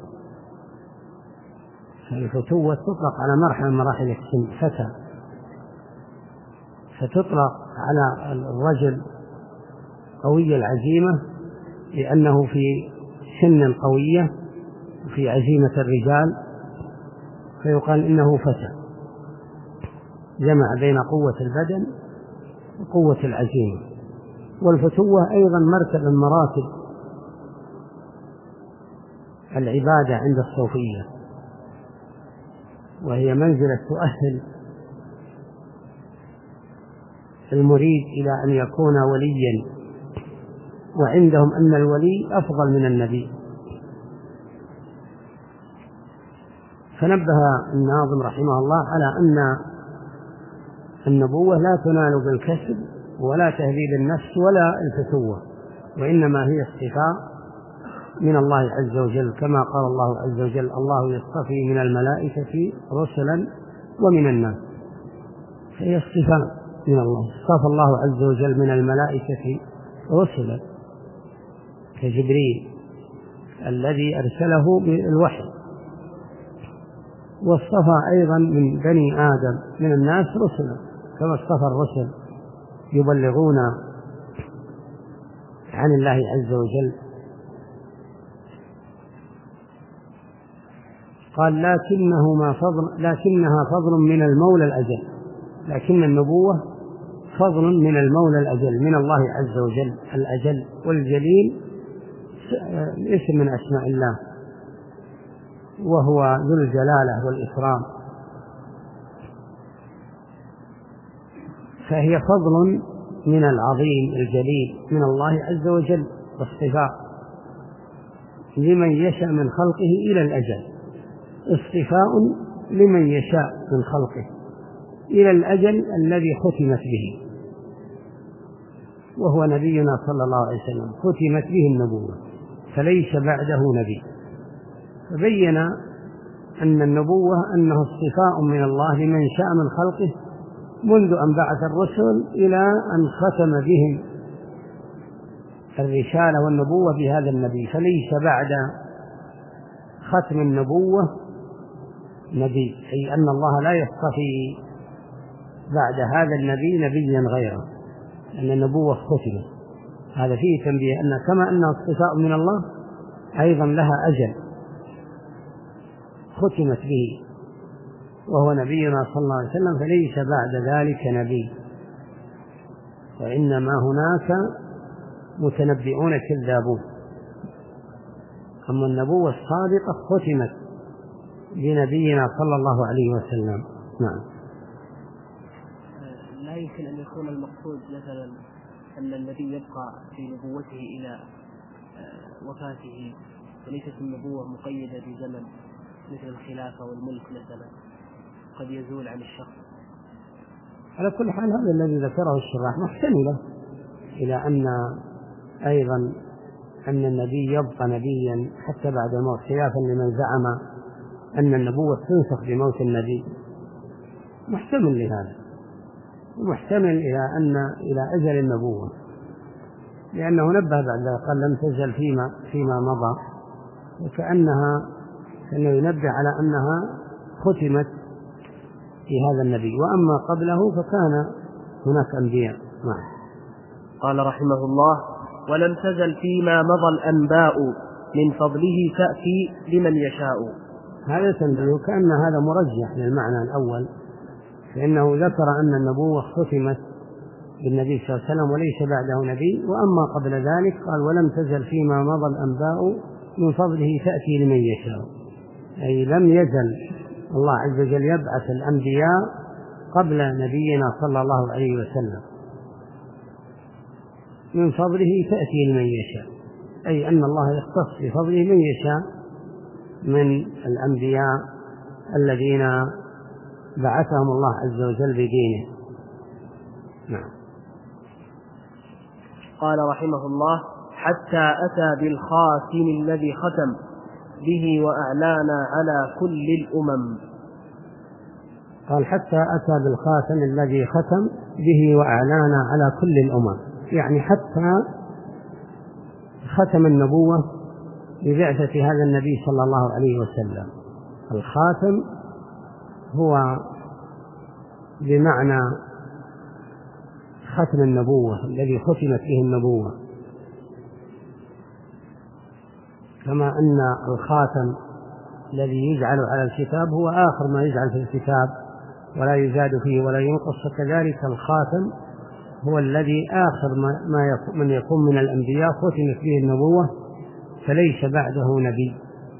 فالفتوة تطلق على مرحلة من مراحل السن فتى، فتطلق على الرجل قوي العزيمة لأنه في سن قوية وفي عزيمة الرجال، فيقال إنه فتى، جمع بين قوة البدن وقوة العزيمة. والفتوة أيضا مرتبة من مراتب العبادة عند الصوفية، وهي منزلة تؤهل المريد إلى أن يكون وليا، وعندهم أن الولي أفضل من النبي. فنبه الناظم رحمه الله على أن النبوة لا تنال بالكسب ولا تهذيب النفس ولا الفتوة، وإنما هي اصطفاء من الله عز وجل، كما قال الله عز وجل الله يصطفي من الملائكة رسلا ومن الناس، فهي اصطفاء من الله. اصطفى الله عز وجل من الملائكة رسلا كجبريل الذي أرسله بالوحي، واصطفى أيضا من بني آدم من الناس رسلا كما اصطفى الرسل يبلغون عن الله عز وجل. قال لكنه ما فضل لكنها فضل من المولى الأجل، لكن النبوة فضل من المولى الأجل من الله عز وجل. الأجل والجليل اسم من أسماء الله، وهو ذو الجلالة والإكرام، فهي فضل من العظيم الجليل من الله عز وجل واصطفاء لمن يشاء من خلقه إلى الأجل، اصطفاء لمن يشاء من خلقه إلى الأجل الذي ختمت به، وهو نبينا صلى الله عليه وسلم ختمت به النبوة فليس بعده نبي. فبين أن النبوة أنه اصطفاء من الله لمن شاء من خلقه منذ أن بعث الرسل إلى أن ختم بهم الرسالة والنبوة بهذا النبي، فليس بعد ختم النبوة نبي، أي أن الله لا يصطفي بعد هذا النبي نبيا غيره، أن النبوة ختمت. هذا فيه تنبيه أن كما أنها اصطفاء من الله أيضا لها أجل ختمت به، وهو نبينا صلى الله عليه وسلم، فليس بعد ذلك نبي، وإنما هناك متنبئون كذابون. أما النبوة الصادقة ختمت بنبينا صلى الله عليه وسلم. نعم. لا يمكن أن يكون المقصود مثلا أن النبي يبقى في نبوته إلى وفاته، وليست النبوة مقيدة بزمن مثل الخلافة والملك مثلا قد يزول عن الشخص. على كل حال هذا الذي ذكره الشراح محتملة إلى أن أيضا أن النبي يبقى نبيا حتى بعد الموت، خلافا لمن زعم أن النبوة تنسخ بموت النبي. محتمل لهذا، ومحتمل إلى أن إلى أجل النبوة، لأنه نبه بعد ذلك قال لم تزل فيما فيما مضى، وكأنها كأنه ينبه على أنها ختمت في هذا النبي، وأما قبله فكان هناك أنبياء. نعم. قال رحمه الله: ولم تزل فيما مضى الأنباء من فضله تأتي لمن يشاء. هذا تنبيه كأن هذا مرجح للمعنى الأول، فإنه ذكر أن النبوة ختمت بالنبي صلى الله عليه وسلم وليس بعده نبي، وأما قبل ذلك قال ولم تزل فيما مضى الأنباء من فضله تأتي لمن يشاء، أي لم يزل الله عز وجل يبعث الأنبياء قبل نبينا صلى الله عليه وسلم، من فضله تأتي لمن يشاء، أي أن الله يختص بفضله من يشاء من الأنبياء الذين بعثهم الله عز وجل بدينه. نعم. قال رحمه الله: حتى أتى بالخاتم الذي ختم به وأعلان على كل الأمم. قال حتى أتى بالخاتم الذي ختم به وأعلان على كل الأمم، يعني حتى ختم النبوة ببعثة هذا النبي صلى الله عليه وسلم. الخاتم هو بمعنى ختم النبوة الذي ختمت به النبوة، كما أن الخاتم الذي يجعل على الكتاب هو آخر ما يجعل في الكتاب ولا يزاد فيه ولا ينقص، فكذلك الخاتم هو الذي آخر ما من يكون من الأنبياء ختمت به النبوة فليس بعده نبي.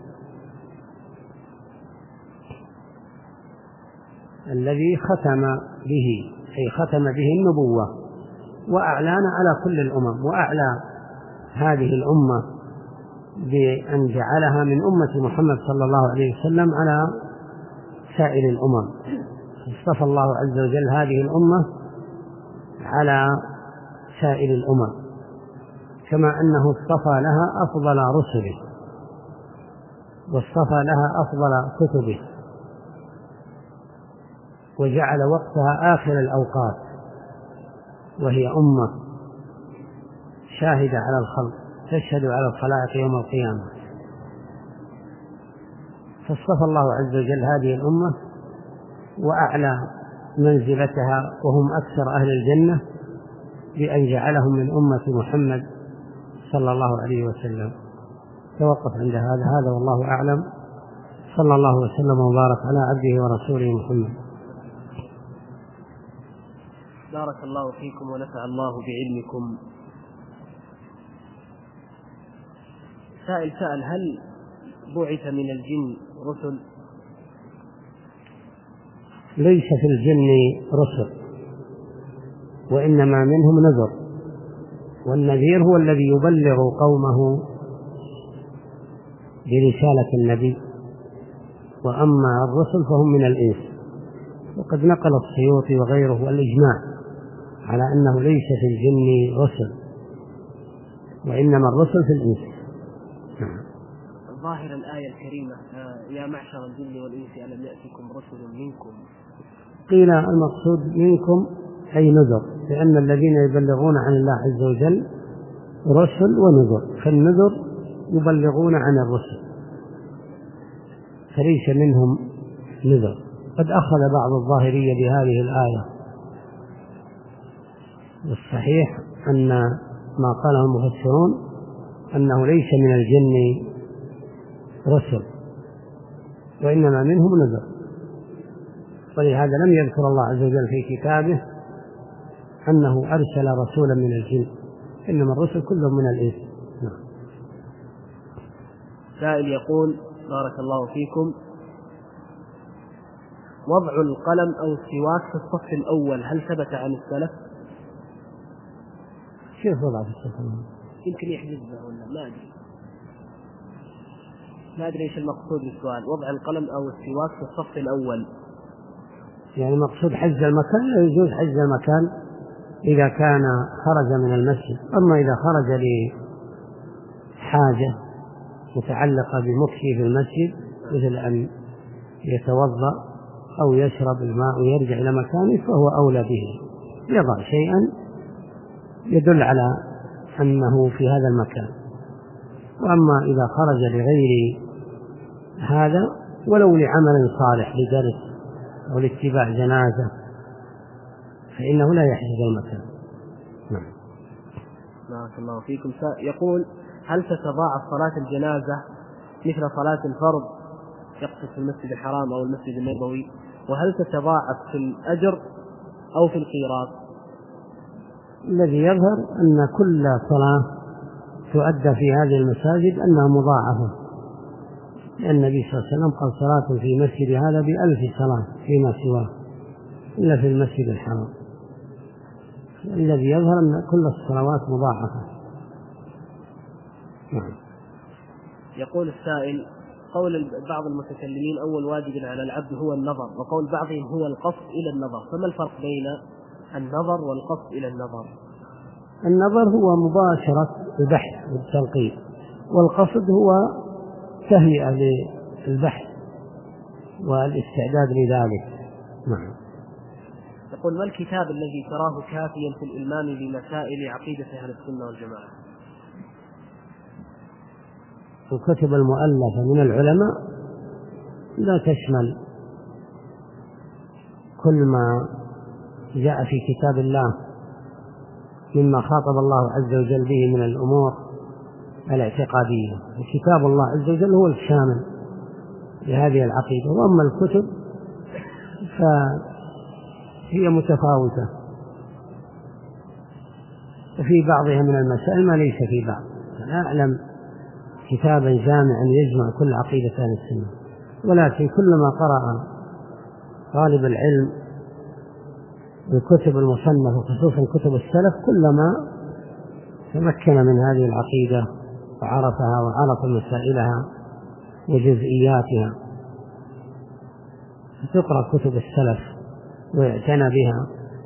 الذي ختم به أي ختم به النبوة وأعلان على كل الأمم، وأعلى هذه الأمة بأن جعلها من أمة محمد صلى الله عليه وسلم على سائر الأمم. اصطفى الله عز وجل هذه الأمة على سائر الأمم، كما أنه اصطفى لها أفضل رسله واصطفى لها أفضل كتبه، وجعل وقتها آخر الأوقات، وهي أمة شاهدة على الخلق تشهد على الخلائق يوم القيامة. فاصطفى الله عز وجل هذه الأمة وأعلى منزلتها وهم أكثر أهل الجنة بأن جعلهم من أمة محمد صلى الله عليه وسلم. توقف عند هذا هذا والله أعلم. صلى الله وسلم وبارك على عبده ورسوله محمد. بارك الله فيكم ونفع الله بعلمكم. سائل سأل: هل بعث من الجن رسل؟ ليس في الجن رسل، وإنما منهم نذر، والنذير هو الذي يبلغ قومه برسالة النبي، وأما الرسل فهم من الإنس. وقد نقل السيوطي وغيره الإجماع على أنه ليس في الجن رسل، وإنما الرسل في الإنس. ظاهر الآية الكريمة: يا معشر الجن والإنس ألم يأتكم رسل منكم. قيل المقصود منكم أي نذر، لأن الذين يبلغون عن الله عز وجل رسل ونذر، فالنذر يبلغون عن الرسل فليس منهم نذر. قد أخذ بعض الظاهرية بهذه الآية، والصحيح أن ما قاله المفسرون أنه ليس من الجن رسل وإنما منهم نذر، ولهذا لم يذكر الله عز وجل في كتابه أنه أرسل رسولا من الجن، إنما الرسل كلهم من الإنس. نعم. سائل يقول: بارك الله فيكم، وضع القلم أو السواك في الصف الأول هل ثبت عن السلف؟ كيف وضع في الصف الأول؟ يمكن يحجزها ولا ما أدري ما أدري إيش المقصود بالسؤال. وضع القلم أو السواك في الصف الأول، يعني مقصود حجز المكان. لا يجوز حجز المكان إذا كان خرج من المسجد، أما إذا خرج لحاجة متعلقة بمكثه في المسجد مثل أن يتوضأ أو يشرب الماء ويرجع إلى مكانه فهو أولى به، يضع شيئا يدل على أنه في هذا المكان. وأما إذا خرج لغير هذا ولو لعمل صالح لدرس أو لاتباع جنازة فإنه لا يحجز المكان. نعم. بارك الله فيكم. يقول: هل تتضاعف صلاة الجنازة مثل صلاة الفرض يقصد في المسجد الحرام أو المسجد النبوي؟ وهل تتضاعف في الأجر أو في القيراط؟ الذي يظهر أن كل صلاة تؤدى في هذه المساجد أنها مضاعفة، لأن النبي صلى الله عليه وسلم قال: صلاة في مسجد هذا بألف صلاة فيما سواه إلا في المسجد الحرام. الذي يظهر أن كل الصلوات مضاعفة. نعم. يقول السائل: قول بعض المتكلمين أول واجب على العبد هو النظر، وقول بعضهم هو القصد إلى النظر، فما الفرق بين النظر والقصد إلى النظر؟ النظر هو مباشرة البحث والتنقيب، والقصد هو تهيئة للبحث والاستعداد لذلك. نعم. يقول: ما الكتاب الذي تراه كافيا في الإلمام بمسائل عقيدة أهل السنة والجماعة؟ الكتب المؤلفة من العلماء لا تشمل كل ما جاء في كتاب الله مما خاطب الله عز وجل به من الأمور الاعتقادية. وكتاب الله عز وجل هو الشامل لهذه العقيدة، وأما الكتب فهي متفاوتة، وفي بعضها من المسائل ما ليس في بعض. لا أعلم كتابا جامعا يجمع كل عقيدة أهل السنة، ولكن كلما قرأ طالب العلم الكتب المصنفة خصوصا كتب السلف كلما تمكن من هذه العقيدة وعرفها وعرف مسائلها وجزئياتها. فتقرأ كتب السلف ويعتنى بها،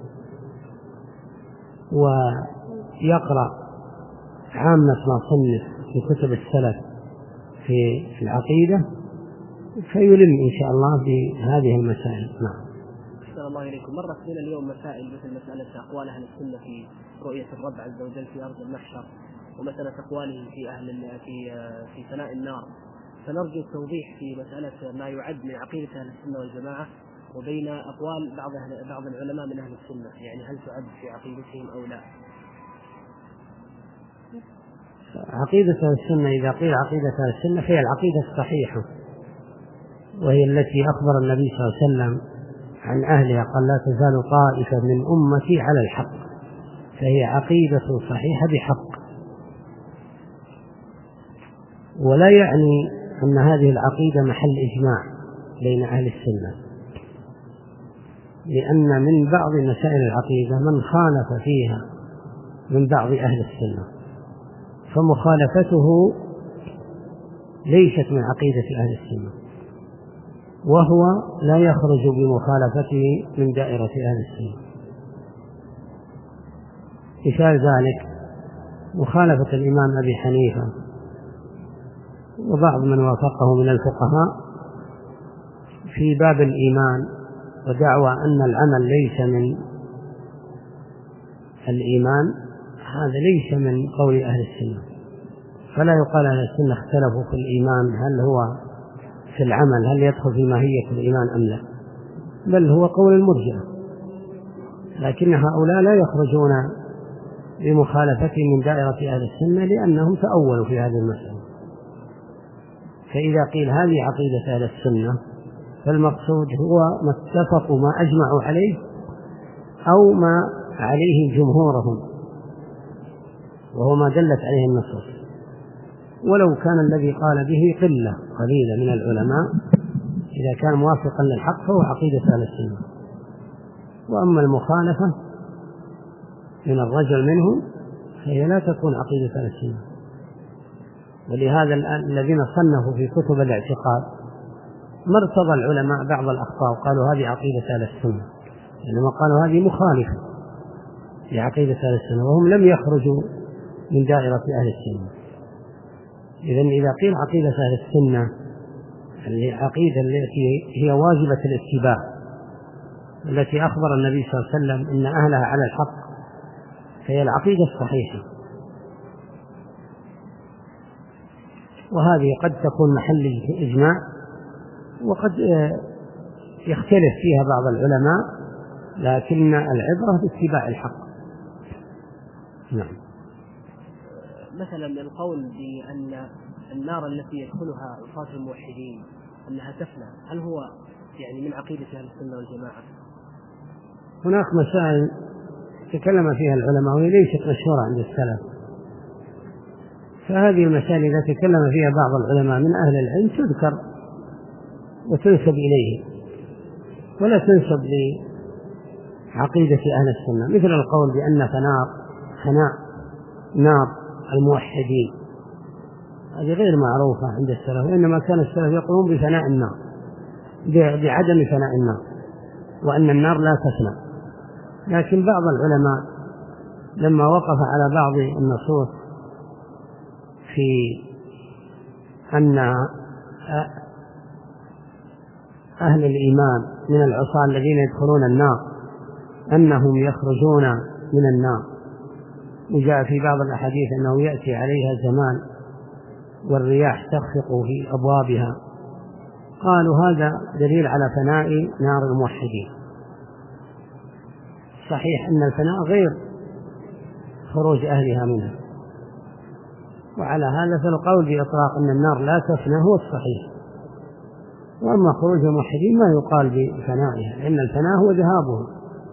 ويقرأ عامة ما صنف في كتب السلف في العقيدة فيلم إن شاء الله بهذه المسائل. نعم. أحسن الله إليكم. مرت بنا اليوم مسائل مثل مسألة أقوال أهل السنة في رؤية الرب عز وجل في أرض المحشر، ومسألة أقواله في أهل في في فناء النار، فنرجو التوضيح في مسألة ما يعد من عقيدة أهل السنة والجماعة وبين أقوال بعض بعض العلماء من أهل السنة، يعني هل تعد في عقيدتهم أو لا؟ عقيدة أهل السنة إذا قيل عقيدة أهل السنة فهي العقيدة الصحيحة، وهي التي أخبر النبي صلى الله عليه وسلم عن أهلها قال: لا تزال طائفة من أمتي على الحق، فهي عقيدة صحيحة بحق. ولا يعني أن هذه العقيدة محل إجماع بين أهل السنة، لأن من بعض مسائل العقيدة من خالف فيها من بعض أهل السنة، فمخالفته ليست من عقيدة أهل السنة، وهو لا يخرج بمخالفته من دائرة أهل السنة. مثال ذلك مخالفة الإمام أبي حنيفة وبعض من وافقه من الفقهاء في باب الإيمان، ودعوى أن العمل ليس من الإيمان، هذا ليس من قول أهل السنة. فلا يقال أهل السنة اختلفوا في الإيمان هل هو في العمل هل يدخل في ماهية الإيمان أم لا، بل هو قول المرجئة. لكن هؤلاء لا يخرجون بمخالفتهم من دائرة أهل السنة لأنهم تأولوا في هذه المسألة. فإذا قيل هذه عقيدة أهل السنة فالمقصود هو ما اتفقوا ما أجمعوا عليه أو ما عليه جمهورهم، وهو ما دلت عليه النصوص، ولو كان الذي قال به قلة قليلة من العلماء إذا كان موافقا للحق فهو عقيدة أهل السنة. وأما المخالفة من الرجل منهم فهي لا تكون عقيدة أهل السنة. ولهذا الذين صنفوا في كتب الاعتقاد ما ارتضى العلماء بعض الأخطاء وقالوا هذه عقيدة أهل السنة، إنما قالوا هذه مخالفة لعقيدة أهل السنة، وهم لم يخرجوا من دائرة أهل السنة. إذن إذا قيل عقيدة أهل السنة العقيدة التي هي واجبة الاتباع التي أخبر النبي صلى الله عليه وسلم إن أهلها على الحق فهي العقيدة الصحيحة، وهذه قد تكون محل إجماع وقد يختلف فيها بعض العلماء، لكن العبرة باتباع الحق. نعم. مثلا القول بأن النار التي يدخلها عصاة الموحدين أنها تفنى، هل هو يعني من عقيدة أهل السنة والجماعة؟ هناك مسائل تكلم فيها العلماء وهي ليست مشهورة عند السلف، فهذه المسائل إذا تكلم فيها بعض العلماء من أهل العلم تذكر وتنسب إليه ولا تنسب لعقيدة أهل السنة، مثل القول بأن فناء فناء نار الموحدين، هذه غير معروفة عند السلف، وإنما كان السلف يقولون بفناء النار، بعدم فناء النار، وأن النار لا تفنى. لكن بعض العلماء لما وقف على بعض النصوص في أن أهل الإيمان من العصاة الذين يدخلون النار أنهم يخرجون من النار، وجاء في بعض الأحاديث أنه يأتي عليها زمان والرياح تخفق في أبوابها، قالوا هذا دليل على فناء نار الموحدين. صحيح أن الفناء غير خروج أهلها منها، وعلى هذا فالقول بإطلاق أن النار لا تفنى هو الصحيح، وأما خروج الموحدين ما يقال بفنائها، لأن الفناء هو ذهابهم،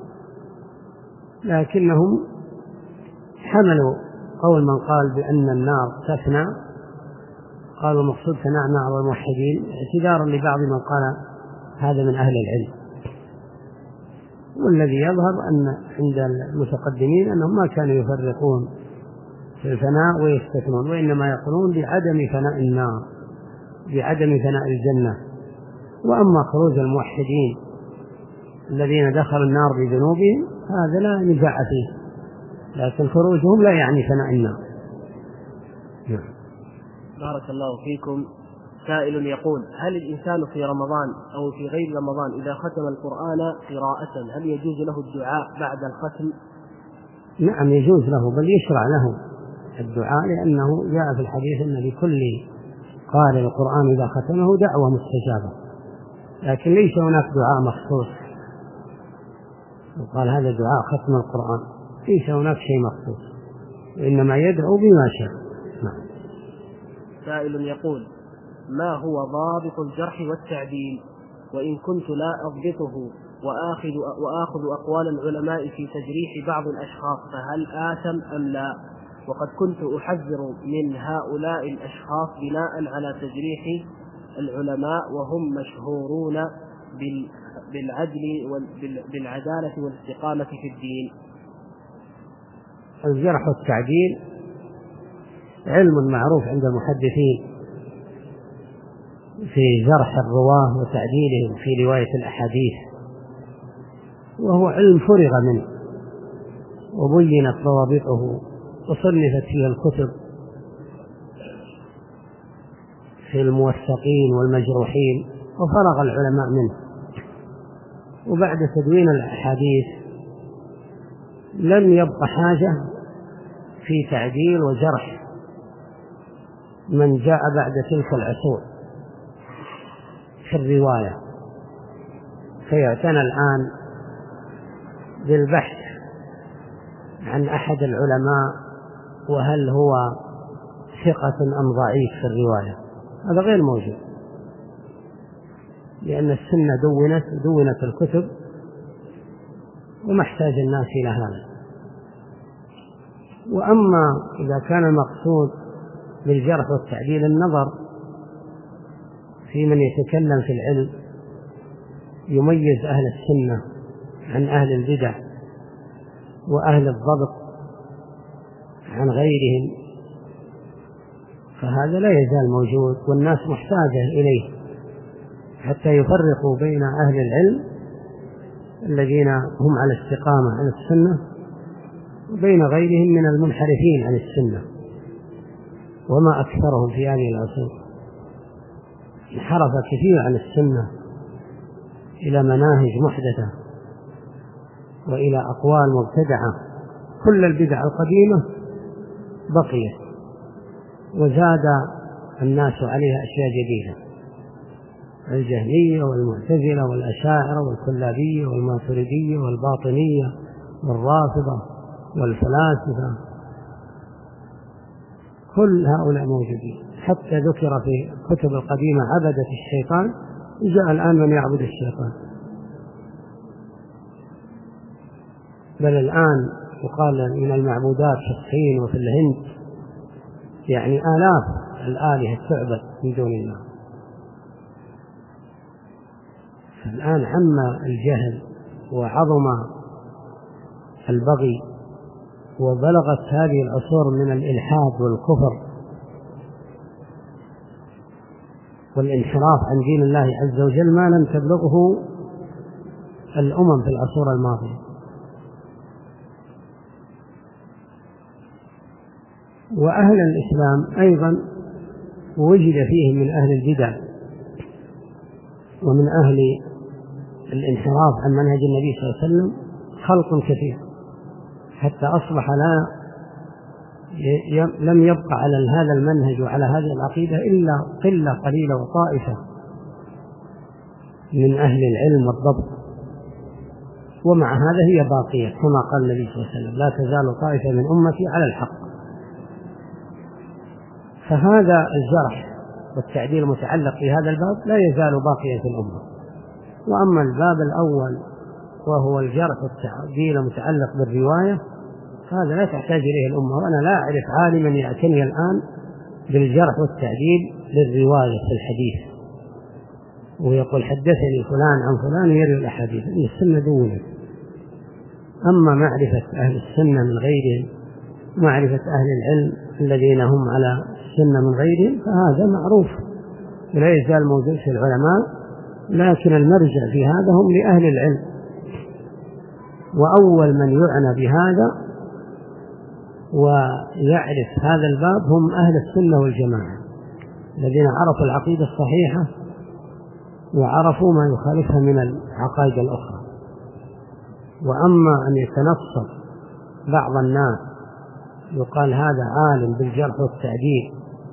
لكنهم حملوا قول من قال بأن النار تفنى، قالوا المقصود فناء نار الموحدين اعتذارا لبعض من قال هذا من أهل العلم. والذي يظهر أن عند المتقدمين أنهم ما كانوا يفرقون في الفناء ويستثنون، وإنما يقولون بعدم فناء النار، بعدم فناء الجنة. وأما خروج الموحدين الذين دخلوا النار بذنوبهم هذا لا نزاع فيه، لكن خروجهم لا يعني فناء النار. بارك الله فيكم. سائل يقول: هل الإنسان في رمضان أو في غير رمضان إذا ختم القرآن قراءة هل يجوز له الدعاء بعد الختم؟ نعم يجوز له، بل يشرع له الدعاء، لأنه جاء في الحديث أن لكل قارئ القرآن إذا ختمه دعوة مستجابة، لكن ليس هناك دعاء مخصوص وقال هذا دعاء ختم القرآن، ليس هناك شيء مخصوص، وإنما يدعو بما شاء. نعم. سائل يقول: ما هو ضابط الجرح والتعديل؟ وإن كنت لا أضبطه وآخذ, وآخذ أقوال العلماء في تجريح بعض الأشخاص فهل آثم أم لا؟ وقد كنت أحذر من هؤلاء الأشخاص بناء على تجريح العلماء وهم مشهورون بالعدل بالعدالة والاستقامة في الدين. الجرح والتعديل علم معروف عند المحدثين في جرح الرواه وتعديلهم في رواية الأحاديث، وهو علم فرغ منه وبينت ضوابطه وصنفت فيه الكتب في الموثقين والمجروحين، وفرغ العلماء منه. وبعد تدوين الأحاديث لم يبق حاجة في تعديل وجرح من جاء بعد تلك العصور في الرواية، فيعتنى الآن بالبحث عن أحد العلماء وهل هو ثقة أم ضعيف في الرواية، هذا غير موجود، لأن السنة دونت دونت الكتب وما احتاج الناس إلى هذا. وأما إذا كان المقصود بالجرح والتعديل النظر في من يتكلم في العلم يميز أهل السنة عن أهل البدع وأهل الضبط عن غيرهم، فهذا لا يزال موجود والناس محتاجة إليه حتى يفرقوا بين أهل العلم الذين هم على استقامة عن السنة وبين غيرهم من المنحرفين عن السنة، وما أكثرهم في هذه العصور. انحرف كثير عن السنة إلى مناهج محدثة وإلى أقوال مبتدعة، كل البدع القديمة بقيت وزاد الناس عليها أشياء جديدة، الجهمية والمعتزلة والأشاعرة والكلابية والماتريدية والباطنية والرافضة والفلاسفة كل هؤلاء موجودين، حتى ذكر في الكتب القديمة عبدة الشيطان، جاء الآن من يعبد الشيطان. بل الآن يقال من المعبودات في الصين وفي الهند يعني آلاف الآلهة تعبد من دون الله. الآن عم الجهل وعظم البغي، وبلغت هذه العصور من الإلحاد والكفر والانحراف عن دين الله عز وجل ما لم تبلغه الأمم في العصور الماضية. وأهل الإسلام أيضا وجد فيهم من أهل البدع ومن أهل الانحراف عن منهج النبي صلى الله عليه وسلم خلق كثير، حتى أصبح لا لم يبقى على هذا المنهج وعلى هذه العقيدة إلا قلة قليلة وطائفة من أهل العلم والضبط، ومع هذا هي باقية كما قال النبي صلى الله عليه وسلم: لا تزال طائفة من أمتي على الحق. فهذا الجرح والتعديل المتعلق في هذا الباب لا يزال باقيا في الأمة. وأما الباب الأول وهو الجرح والتعديل المتعلق بالرواية، هذا لا تحتاج إليه الأمة، وأنا لا أعرف عالما يعتني الآن بالجرح والتعديل للرواية في الحديث ويقول حدثني فلان عن فلان يروي الأحاديث. السنة دونه. أما معرفة أهل السنة من غيرهم، معرفة أهل العلم الذين هم على السنة من غيرهم، فهذا معروف ولا يزال موجود في العلماء، لكن المرجع في هذا هم لأهل العلم. وأول من يعنى بهذا ويعرف هذا الباب هم أهل السنة والجماعة الذين عرفوا العقيدة الصحيحة وعرفوا ما يخالفها من العقائد الأخرى. وأما أن يتنصر بعض الناس يقال هذا عالم بالجرح والتعديل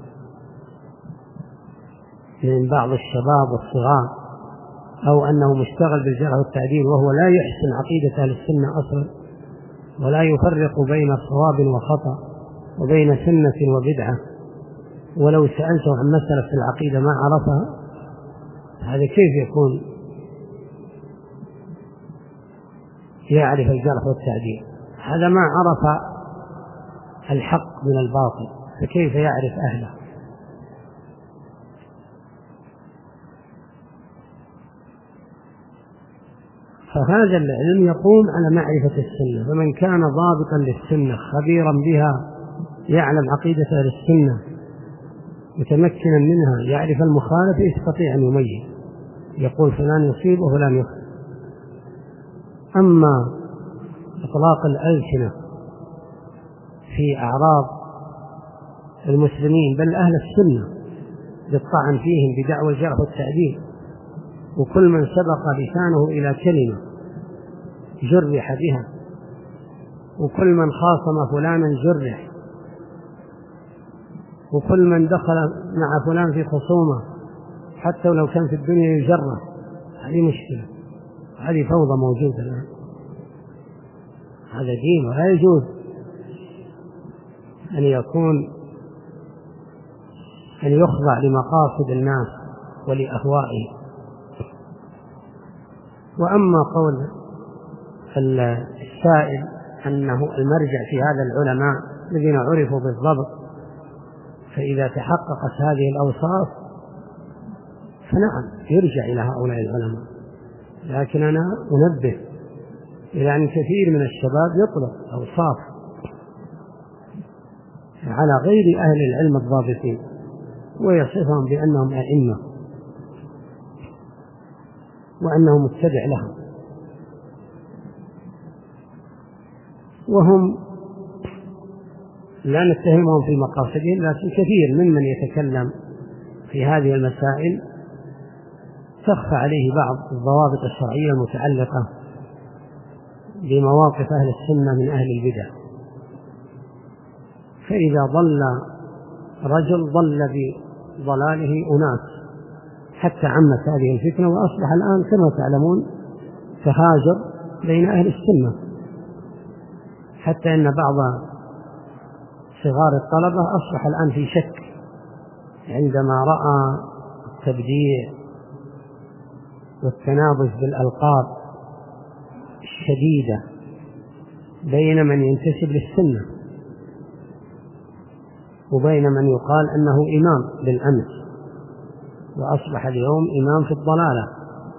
من بعض الشباب والصغار، أو أنه مشتغل بالجرح والتعديل وهو لا يحسن عقيدة أهل السنة أصلا، ولا يفرق بين صواب وخطأ وبين سنة وبدعة، ولو سألته عن مسألة في العقيدة ما عرفها، هذا كيف يكون يعرف الجرح والتعديل؟ هذا ما عرف الحق من الباطل، فكيف يعرف أهله؟ فهذا العلم يقوم على معرفة السنة، فمن كان ضابطا للسنة خبيرا بها يعلم عقيدة أهل السنة متمكنا منها يعرف المخالف يستطيع أن يميز، يقول فلان يصيب وفلان يخطئ. أما إطلاق الألسنة في أعراض المسلمين بل أهل السنة بالطعن فيهم بدعوى الجرح والتعديل، وكل من سبق لسانه إلى كلمة جرح بها، وكل من خاصم فلانا جرح، وكل من دخل مع فلان في خصومة حتى لو كان في الدنيا يجرح، هذه مشكلة، هذه فوضى موجودة الآن. هذا دين ولا يجوز أن يكون أن يخضع لمقاصد الناس ولأهوائهم. وأما قول السائل أنه المرجع في هذا العلماء الذين عرفوا بالضبط، فإذا تحققت هذه الأوصاف فنعم يرجع إلى هؤلاء العلماء، لكن أنا أنبه إلى أن كثير من الشباب يطلق أوصاف على غير أهل العلم الضابطين ويصفهم بأنهم أئمة وأنه متبع لهم، وهم لا نتهمهم في مقاصدهم، لكن كثير ممن يتكلم في هذه المسائل تخفى عليه بعض الضوابط الشرعية المتعلقة بمواقف أهل السنة من أهل البدع. فإذا ضل رجل ضل بضلاله أناس حتى عمت هذه الفتنة، وأصبح الآن كما تعلمون تهاجر بين أهل السنة، حتى أن بعض صغار الطلبة أصبح الآن في شك عندما رأى التبديع والتنابز بالألقاب الشديدة بين من ينتسب للسنة وبين من يقال أنه إمام بالأمس، وأصبح اليوم إمام في الضلالة.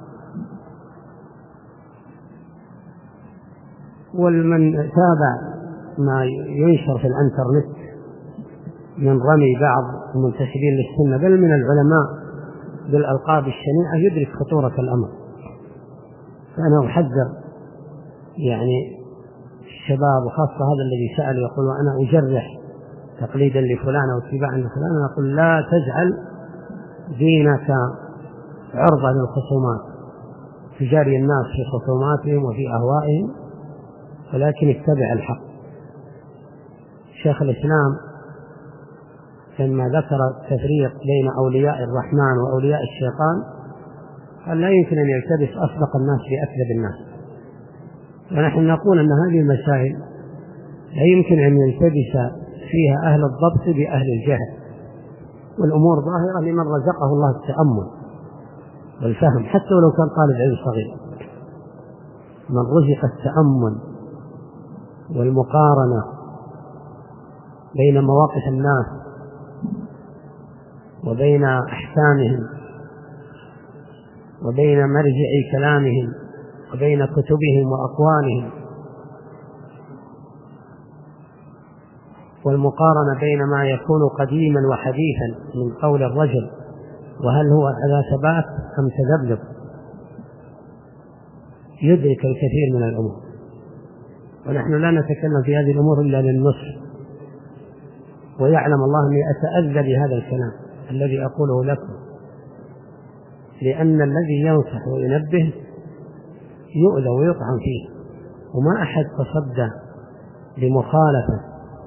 ومن تابع ما ينشر في الانترنت من رمي بعض المنتسبين للسنة بل من العلماء بالألقاب الشنيعة يدرك خطورة الأمر. فأنا أحذر يعني الشباب، وخاصة هذا الذي سأل يقول وأنا أجرح تقليدا لفلان أو اتباعا لفلان، أنا أقول لا تجعل دينك عرضة للخصومات تجاري الناس في خصوماتهم وفي أهوائهم، ولكن اتبع الحق. شيخ الإسلام لما ذكر التفريق بين أولياء الرحمن وأولياء الشيطان قال لا يمكن أن يلتبس أصدق الناس بأكذب الناس، ونحن نقول أن هذه المسائل لا يمكن أن يلتبس فيها أهل الضبط بأهل الجهل، والأمور ظاهرة لمن رزقه الله التأمل والفهم حتى ولو كان طالب علم صغير. من رزق التأمل والمقارنة بين مواقف الناس وبين أحكامهم وبين مرجع كلامهم وبين كتبهم وأقوالهم، والمقارنة بين ما يكون قديما وحديثا من قول الرجل وهل هو على ثبات أم تذبذب، يدرك الكثير من الأمور. ونحن لا نتكلم في هذه الأمور إلا للنصح، ويعلم الله أني أتأذى بهذا الكلام الذي أقوله لكم، لأن الذي ينصح وينبه يؤذى ويطعن فيه، وما أحد تصدى لمخالفة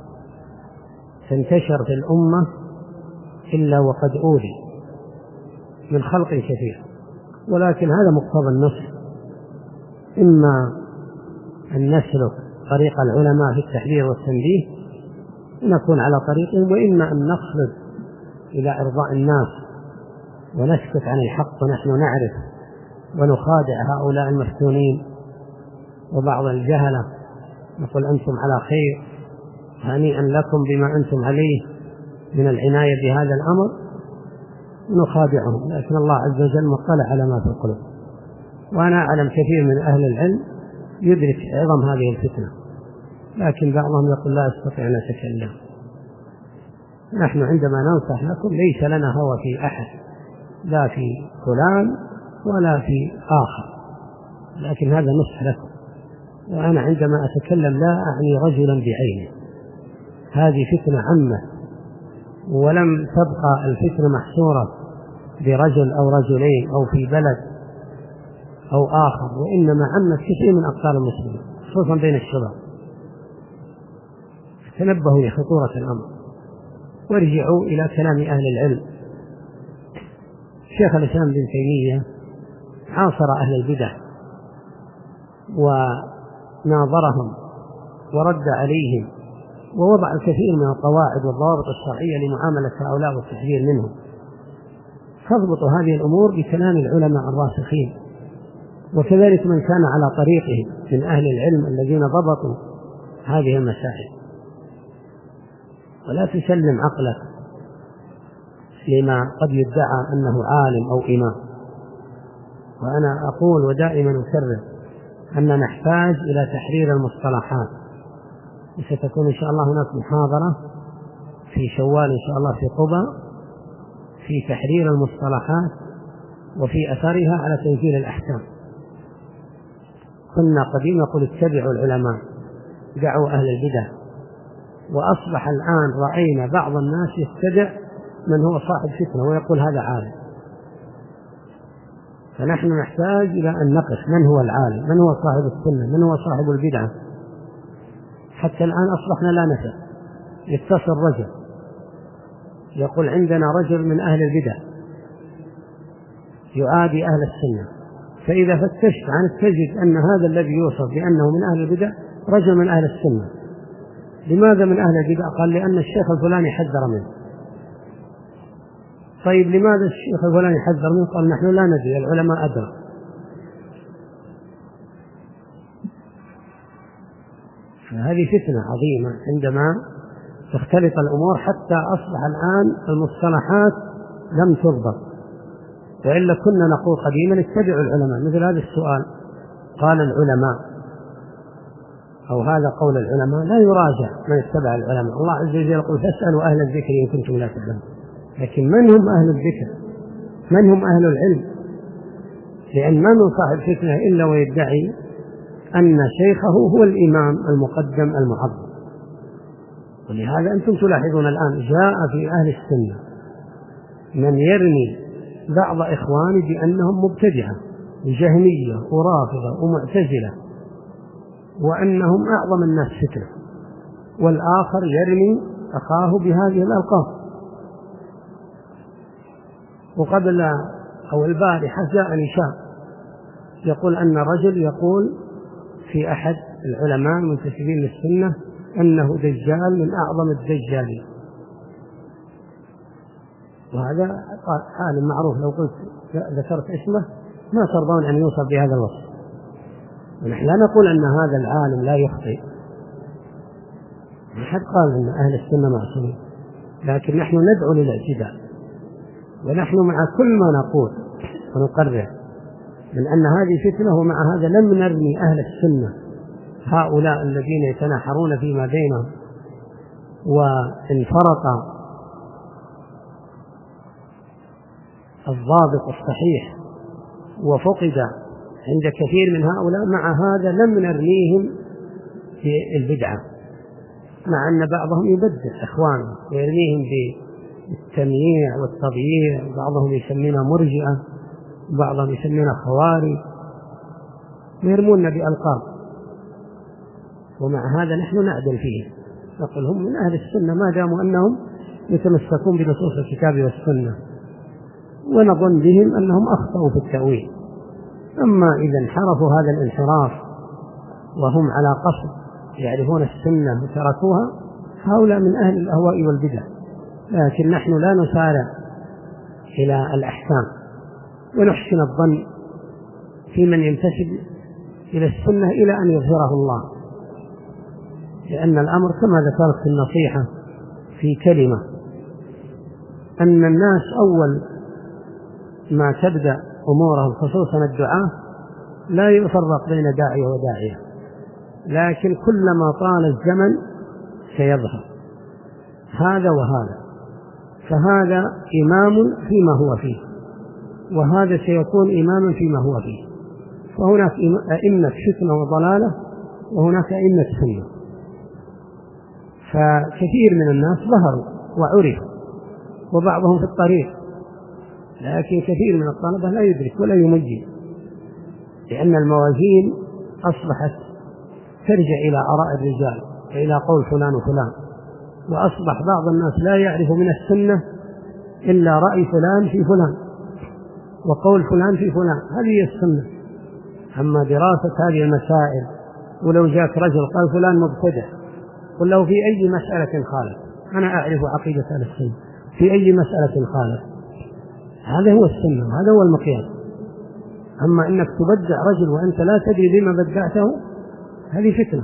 تنتشر في الأمة إلا وقد أوذي من خلق كثير. ولكن هذا مقتضى النصح، إما أن نسلك طريق العلماء في التحذير والتنبيه ونكون على طريقهم، وإما أن نخلد إلى إرضاء الناس ونسكت عن الحق ونحن نعرف ونخادع هؤلاء المفتونين وبعض الجهلة، نقول أنتم على خير هنيئا لكم بما أنتم عليه من العناية بهذا الأمر، نخادعهم. لكن الله عز وجل مطلع على ما في القلوب، وأنا أعلم كثير من أهل العلم يدرك عظم هذه الفتنة، لكن بعضهم يقول لا أستطيع أن أتكلم. نحن عندما ننصح لكم ليس لنا هوى في أحد، لا في فلان ولا في آخر، لكن هذا نصح لكم. وأنا عندما أتكلم لا أعني رجلا بعينه، هذه فتنة عامة، ولم تبقى الفتنة محصورة برجل أو رجلين أو في بلد أو آخر، وإنما عمت كثير من أقطار المسلمين خصوصا بين الشباب. تنبهوا لخطورة الأمر وارجعوا إلى كلام أهل العلم. شيخ الإسلام بن تيمية عاصر أهل البدع وناظرهم ورد عليهم، ووضع الكثير من القواعد والضوابط الشرعية لمعاملة هؤلاء والتحذير منهم. فاضبطوا هذه الأمور بكلام العلماء الراسخين، وكذلك من كان على طريقهم من أهل العلم الذين ضبطوا هذه المسائل. ولا تسلم عقلك لما قد يدعى أنه عالم أو إمام. وأنا أقول ودائما أكرر أن نحتاج إلى تحرير المصطلحات، وستكون إن شاء الله هناك محاضرة في شوال إن شاء الله في قبى في تحرير المصطلحات وفي أثرها على تنزيل الأحكام. كنا قديما نقول اتبعوا العلماء دعوا أهل البدع، وأصبح الآن رأينا بعض الناس يتبع من هو صاحب فتنة ويقول هذا عالم. فنحن نحتاج إلى أن نقف من هو العالم، من هو صاحب السنة، من هو صاحب البدعة. حتى الآن أصبحنا لا نفع. يتصل رجل يقول عندنا رجل من أهل البدع يعادي أهل السنة، فإذا فتشت عنه تجد أن هذا الذي يوصف بأنه من أهل البدع رجل من أهل السنة، لماذا من أهل البدع؟ قال لأن الشيخ الفلاني حذر منه. طيب لماذا الشيخ الفلاني حذر منه؟ قال نحن لا ندري، العلماء أدرى. فهذه فتنة عظيمة عندما تختلط الأمور، حتى أصبح الآن المصطلحات لم تضبط. وإلا كنا نقول قديما اتبعوا العلماء، مثل هذا السؤال قال العلماء أو هذا قول العلماء لا يراجع من اتبع العلماء. الله عز وجل يقول فاسألوا أهل الذكر إن كنتم لا تعلمون. لكن من هم أهل الذكر؟ من هم أهل العلم؟ لأن ما من صاحب فتنة إلا ويدعي أن شيخه هو الإمام المقدم المعظم. ولهذا أنتم تلاحظون الآن جاء في أهل السنة من يرمي بعض إخواني بأنهم مبتدعة وجهمية ورافضة ومعتزلة وأنهم أعظم الناس فتنة، والآخر يرمي أخاه بهذه الألقاب. وقبل أو البارحة جاءني شاب يقول أن رجل يقول في أحد العلماء المنتسبين للسنة أنه دجال من أعظم الدجالين، وهذا عالم معروف، لو قلت ذكرت اسمه ما ترضون أن يوصف بهذا الوصف. ونحن لا نقول أن هذا العالم لا يخطئ، أحد قال أن أهل السنة معصومين، لكن نحن ندعو للاعتدال، ونحن مع كل ما نقول ونقرر من أن هذه فتنة، ومع هذا لم نرمي أهل السنة هؤلاء الذين يتناحرون فيما بينهم وانفرط الضابط الصحيح وفقد عند كثير من هؤلاء، مع هذا لم نرميهم في البدعة، مع أن بعضهم يبدع إخوانه ويرميهم بالتمييع والتضييع، بعضهم يسمينا مرجئة وبعضهم يسمينا خوارج ويرموننا بألقاب، ومع هذا نحن نعدل فيه، نقول هم من أهل السنة ما داموا أنهم يتمسكون بنصوص الكتاب والسنة، ونظن بهم أنهم أخطأوا في التأويل. أما إذا انحرفوا هذا الانحراف وهم على قصد يعرفون السنة وتركوها، هؤلاء من أهل الأهواء والبدع. لكن نحن لا نسارع إلى الأحكام، ونحسن الظن في من ينتسب إلى السنة إلى أن يظهره الله، لأن الأمر كما ذكرت في النصيحة في كلمة أن الناس أول ما تبدأ أمورهم خصوصا الدعاء لا يفرق بين داعية وداعية، لكن كلما طال الزمن سيظهر هذا وهذا، فهذا إمام فيما هو فيه وهذا سيكون إماما فيما هو فيه، فهناك أئمة فتنة وضلالة وهناك أئمة سنة. فكثير من الناس ظهروا وعرفوا وبعضهم في الطريق، لكن كثير من الطلبة لا يدرك ولا يميز، لأن الموازين أصبحت ترجع إلى آراء الرجال وإلى قول فلان وفلان، وأصبح بعض الناس لا يعرف من السنة إلا رأي فلان في فلان وقول فلان في فلان، هذه هي السنة. أما دراسة هذه المسائل، ولو جاءك رجل قال فلان مبتدع قل له في أي مسألة خالف، أنا أعرف عقيدة أهل السنة، في أي مسألة خالف، هذا هو السنة وهذا هو المقياس. أما أنك تبدع رجل وأنت لا تدري بما بدعته، هذه فتنة.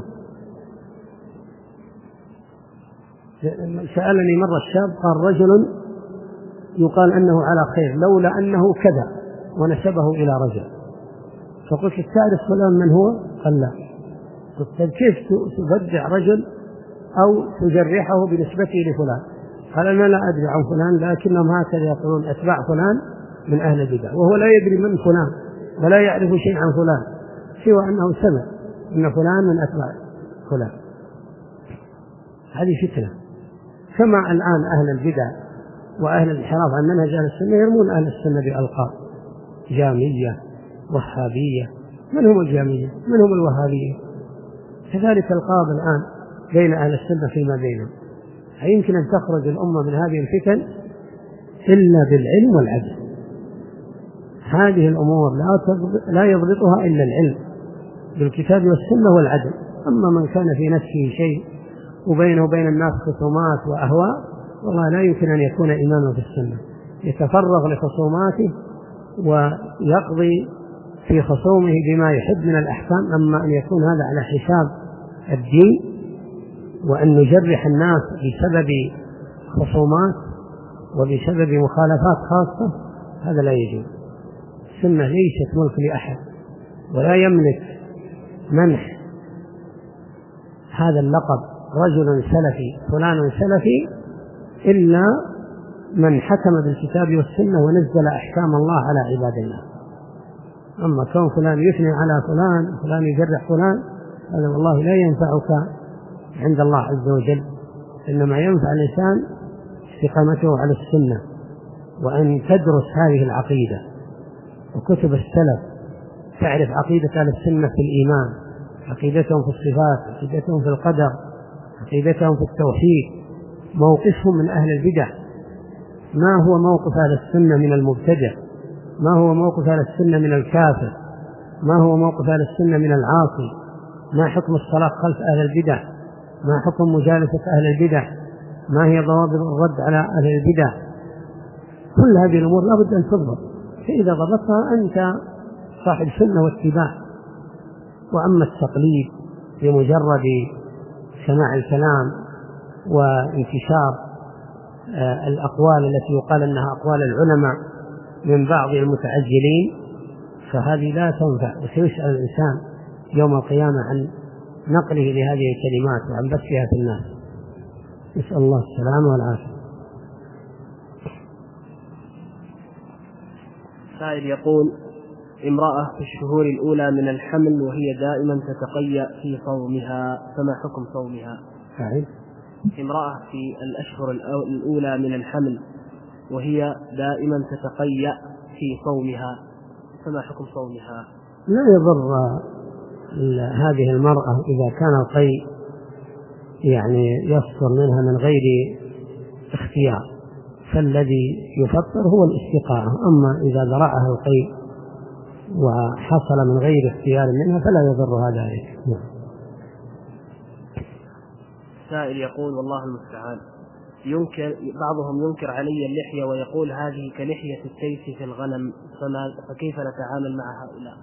سألني مرة الشاب قال رجل يقال أنه على خير لولا أنه كذا ونسبه إلى رجل، فقلت تعرف فلان من هو؟ قال لا. قلت كيف تبدع رجل أو تجرحه بنسبته لفلان؟ قال أنا لا أدري عن فلان، لكنهم هكذا يقولون أتباع فلان من أهل البدع، وهو لا يدري من فلان ولا يعرف شيء عن فلان سوى أنه سمع أن فلان من أتباع فلان. هذه فتنة. كما الآن أهل البدع وأهل الانحراف عن منهج أهل السنة يرمون أهل السنة بألقاب جامية وهابية. من هم الجامية؟ من هم الوهابية؟ كذلك القاب الآن بين أهل السنة فيما بينهم. يمكن أن تخرج الأمة من هذه الفتن إلا بالعلم والعدل. هذه الأمور لا يضبطها إلا العلم بالكتاب والسنة والعدل. أما من كان في نفسه شيء وبينه وبين الناس خصومات وأهواء، والله لا يمكن أن يكون إماما في السنة. يتفرغ لخصوماته ويقضي في خصومه بما يحب من الأحكام. أما أن يكون هذا على حساب الدين وأن نجرح الناس بسبب خصومات وبسبب مخالفات خاصة، هذا لا يجوز. السنة ليست ملك لأحد، ولا يملك منح هذا اللقب رجل سلفي فلان سلفي إلا من حكم بالكتاب والسنة ونزل أحكام الله على عباد الله. أما كون فلان يثني على فلان فلان يجرح فلان، هذا والله لا ينفعك عند الله عز وجل. إنما ينفع الإنسان استقامته على السنة، وأن تدرس هذه العقيدة وكتب السلف، تعرف عقيدة أهل السنة في الإيمان، عقيدتهم في الصفات، عقيدتهم في القدر، عقيدتهم في التوحيد، موقفهم من أهل البدع، ما هو موقف أهل السنة من المبتدع، ما هو موقف أهل السنة من الكافر، ما هو موقف أهل السنة من العاصي، ما حكم الصلاة خلف أهل البدع، ما حكم مجالسة أهل البدع، ما هي ضوابط الرد على أهل البدع. كل هذه الأمور لا بد أن تضبط، فإذا ضبطها أنت صاحب سنة واتباع. وأما التقليد بمجرد سماع الكلام وانتشار الأقوال التي يقال أنها أقوال العلماء من بعض المتعجلين، فهذه لا تنفع، وسيسأل الإنسان يوم القيامة عن نقله لهذه الكلمات وعن بثها في الناس. نسأل الله السلامة والعافية. سائل يقول: امرأة في الشهور الأولى من الحمل وهي دائما تتقيأ في صومها، فما حكم صومها؟ فعلا. امرأة في الأشهر الأولى من الحمل وهي دائما تتقيأ في صومها، فما حكم صومها؟ لا يضر هذه المرأة إذا كان القيء يعني يصدر منها من غير اختيار، فالذي يفطر هو الاستقاءة. أما إذا ذرعها القيء وحصل من غير اختيار منها فلا يضرها ذلك. سائل يقول: والله المستعان، ينكر بعضهم ينكر علي اللحية ويقول هذه كلحية التيس في الغنم، فكيف نتعامل مع هؤلاء؟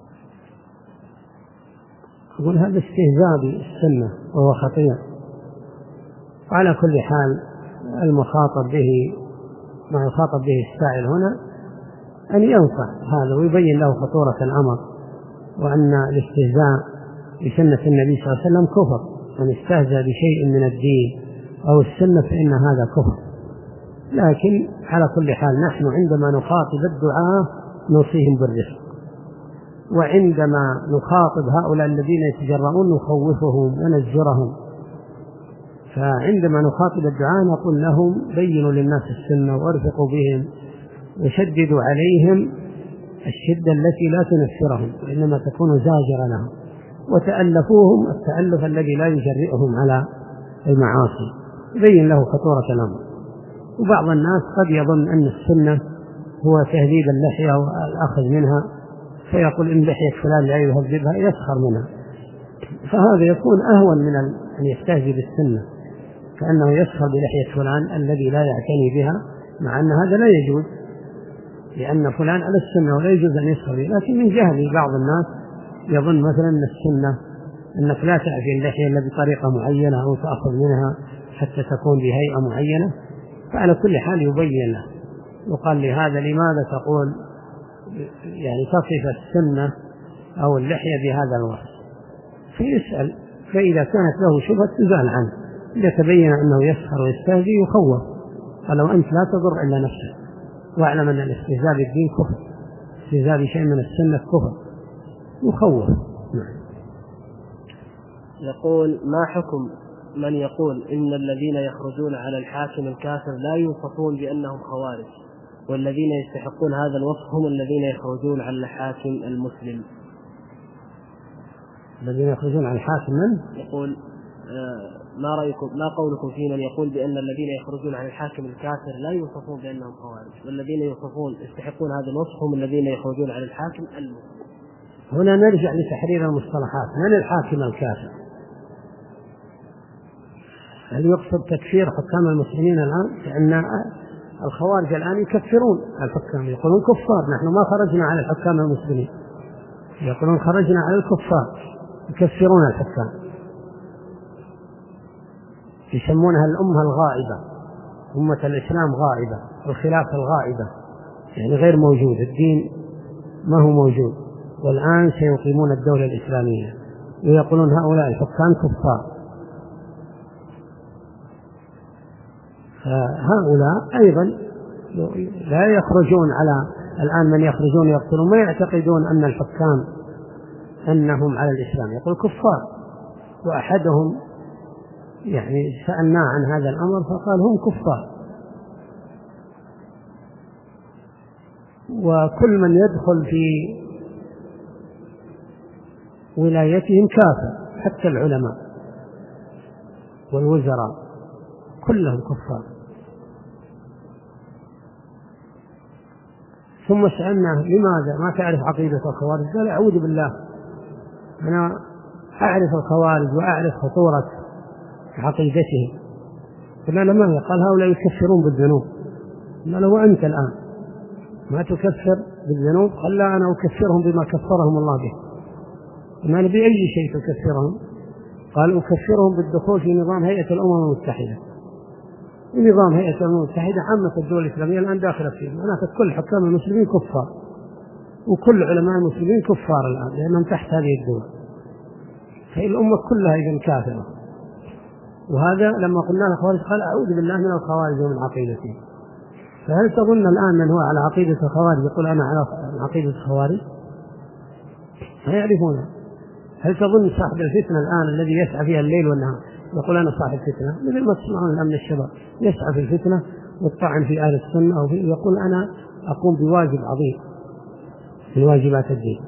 أقول هذا استهزاء بالسنة وهو خطير. وعلى كل حال المخاطب به ما يخاطب به السائل هنا أن ينصح هذا ويبين له خطورة الأمر، وأن الاستهزاء بسنة النبي صلى الله عليه وسلم كفر. من استهزأ بشيء من الدين أو السنة فإن هذا كفر. لكن على كل حال نحن عندما نخاطب الدعاة نوصيهم بالرفق، وعندما نخاطب هؤلاء الذين يتجرؤون نخوفهم ونزجرهم. فعندما نخاطب الدعاة نقول لهم بينوا للناس السنة وارفقوا بهم وشددوا عليهم الشدة التي لا تنفرهم وإنما تكون زاجرة لهم، وتألفوهم التألف الذي لا يجرئهم على المعاصي، بين له خطورة الأمر. وبعض الناس قد يظن أن السنة هو تهذيب اللحية والأخذ منها، فيقول إن لحية فلان لا يهذبها يسخر منها، فهذا يكون أهون من أن يستهزئ بالسنة، كأنه يسخر بلحية فلان الذي لا يعتني بها، مع أن هذا لا يجوز، لأن فلان على السنة ولا يجوز أن يسخر بها. لكن من جهل بعض الناس يظن مثلا أن السنة أنك لا تأتي اللحية إلا بطريقة معينة أو تأخذ منها حتى تكون بهيئة معينة، فعلى كل حال يبين له وقال لهذا لماذا تقول يعني تصف السنة أو اللحية بهذا الوصف، فيسأل، فإذا كانت له شبهة تزال عنه، إذا تبين أنه يسخر ويستهزئ يخوف، قال أنت لا تضر إلا نفسك، واعلم أن الاستهزاء بالدين كفر، استهزاء بشيء من السنة كفر يخوف. يقول: ما حكم من يقول إن الذين يخرجون على الحاكم الكافر لا يوصفون بأنهم خوارج، والذين يستحقون هذا الوصف هم الذين يخرجون على الحاكم المسلم؟ الذين يخرجون على الحاكم من؟ يقول: ما رأيكم ما قولكم في من يقول بأن الذين يخرجون عن الحاكم الكافر لا يوصفون بأنهم خوارج، والذين يوصفون يستحقون هذا الوصف هم الذين يخرجون عن الحاكم المسلم؟ هنا نرجع لتحرير المصطلحات. من الحاكم الكافر؟ هل يقصد تكفير حكام المسلمين الآن؟ لأن الخوارج الآن يكفرون الحكام، يقولون كفار، نحن ما خرجنا على الحكام المسلمين، يقولون خرجنا على الكفار، يكفرون الحكام، يسمونها الأمة الغائبة، أمة الإسلام غائبة، الخلافة الغائبة، يعني غير موجود، الدين ما هو موجود، والآن سيقيمون الدولة الإسلامية، ويقولون هؤلاء الحكام كفار. فهؤلاء أيضا لا يخرجون على الآن من يخرجون يقتلون، ما يعتقدون أن الحكام أنهم على الإسلام، يقول كفار. وأحدهم يعني سألناه عن هذا الأمر فقال هم كفار، وكل من يدخل في ولايتهم كافر، حتى العلماء والوزراء كلهم كفار. ثم سألناه لماذا ما تعرف عقيدة الخوارج؟ قال أعوذ بالله، أنا أعرف الخوارج وأعرف خطورة عقيدتهم. قلنا له ماذا؟ قال هؤلاء يكفرون بالذنوب. قلنا له وأنت الآن ما تكفر بالذنوب؟ قال لا، أنا أكفرهم بما كفرهم الله به. قلنا له بأي شيء تكفرهم؟ قال أكفرهم بالدخول في نظام هيئة الأمم المتحدة. نظام هيئة الأمم المتحدة عامة الدول الإسلامية الآن داخلة فيه، هناك كل حكام المسلمين كفار، وكل علماء المسلمين كفار الآن لأنهم تحت هذه الدول، فهي الأمة كلها إذن كافرة. وهذا لما قلنا الخوارج قال أعوذ بالله من الخوارج ومن عقيدتهم. فهل تظن الآن من هو على عقيدة الخوارج يقول أنا على عقيدة الخوارج؟ ما يعرفونها. هل تظن صاحب الفتنة الآن الذي يسعى فيها الليل والنهار يقول أنا صاحب فتنة؟ مثل ما تسمعون الآن من الشباب يسعى في الفتنة والطعن في أهل السنة، أو في يقول أنا أقوم بواجب عظيم من واجبات الدين.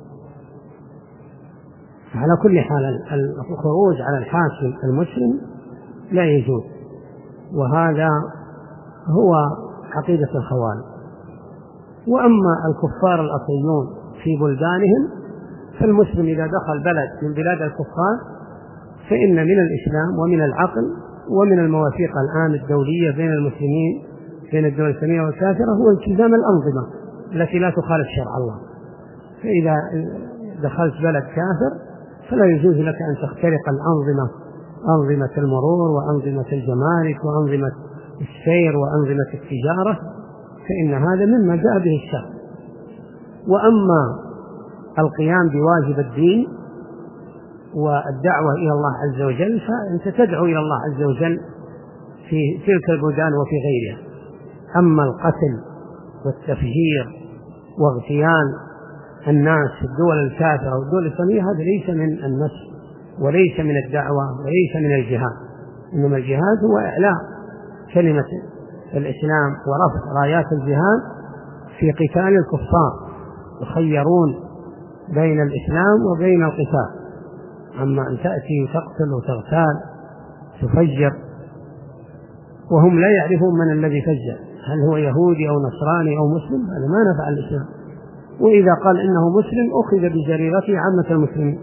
على كل حال الخروج على الحاكم المسلم لا يجوز، وهذا هو عقيدة الخوارج. وأما الكفار الأصليون في بلدانهم، فالمسلم إذا دخل بلد من بلاد الكفار فإن من الإسلام ومن العقل ومن المواثيق الآن الدولية بين المسلمين بين الدول الإسلامية والكافرة هو التزام الأنظمة التي لا تخالف شرع الله. فإذا دخلت بلد كافر فلا يجوز لك أن تخترق الأنظمة، أنظمة المرور وأنظمة الجمارك وأنظمة السير وأنظمة التجارة، فإن هذا مما جاء به الشرع. وأما القيام بواجب الدين والدعوة إلى الله عز وجل فأنت تدعو إلى الله عز وجل في تلك البلدان وفي غيرها. أما القتل والتفجير واغتيال الناس في الدول الكافرة والدول الإسلامية هذا ليس من النصر وليس من الدعوة وليس من الجهاد، إنما الجهاد هو إعلاء كلمة الإسلام ورفع رايات الجهاد في قتال الكفار، يخيرون بين الإسلام وبين القتال. أما أن تأتي وتقتل وتغتال تفجر وهم لا يعرفون من الذي فجر، هل هو يهودي أو نصراني أو مسلم، هذا ما نفع الإسلام. وإذا قال إنه مسلم أخذ بجريرته عامة المسلمين،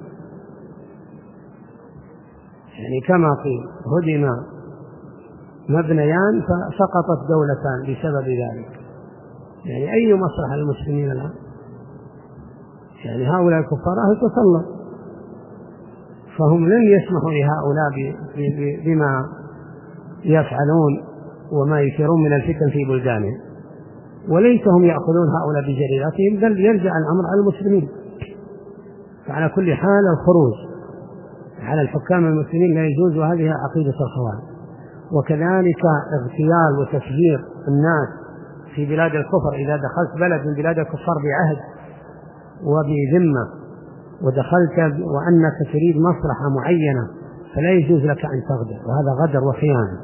يعني كما قيل هدم مبنيان فسقطت دولتان بسبب ذلك. يعني أي مصلحة للمسلمين الآن؟ يعني هؤلاء الكفار أهل تسلط، فهم لن يسمحوا لهؤلاء بما يفعلون وما يثيرون من الفتن في بلدانهم، وليس هم يأخذون هؤلاء بجريرتهم، بل يرجع الأمر على المسلمين. فعلى كل حال الخروج على الحكام المسلمين لا يجوز، وهذه عقيدة الخوارج. وكذلك اغتيال وتفجير الناس في بلاد الكفر، إذا دخلت بلد من بلاد الكفار بعهد وبذمة ودخلت وأنك تريد مصلحة معينة فلا يجوز لك أن تغدر، وهذا غدر وخيانة.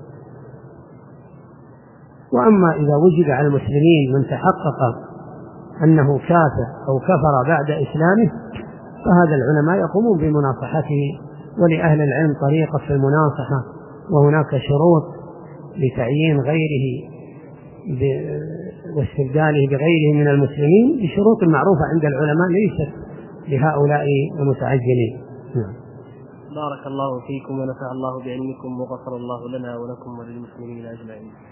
وأما إذا وجد على المسلمين من تحقق أنه كافر أو كفر بعد إسلامه فهذا العلماء يقومون بمناصحته، ولأهل العلم طريقة في المناصحة، وهناك شروط لتعيين غيره واستبداله بغيره من المسلمين بشروط معروفة عند العلماء ليست لهؤلاء المتعجلين. بارك الله فيكم ونفع الله بعلمكم وغفر الله لنا ولكم وللمسلمين أجمعين.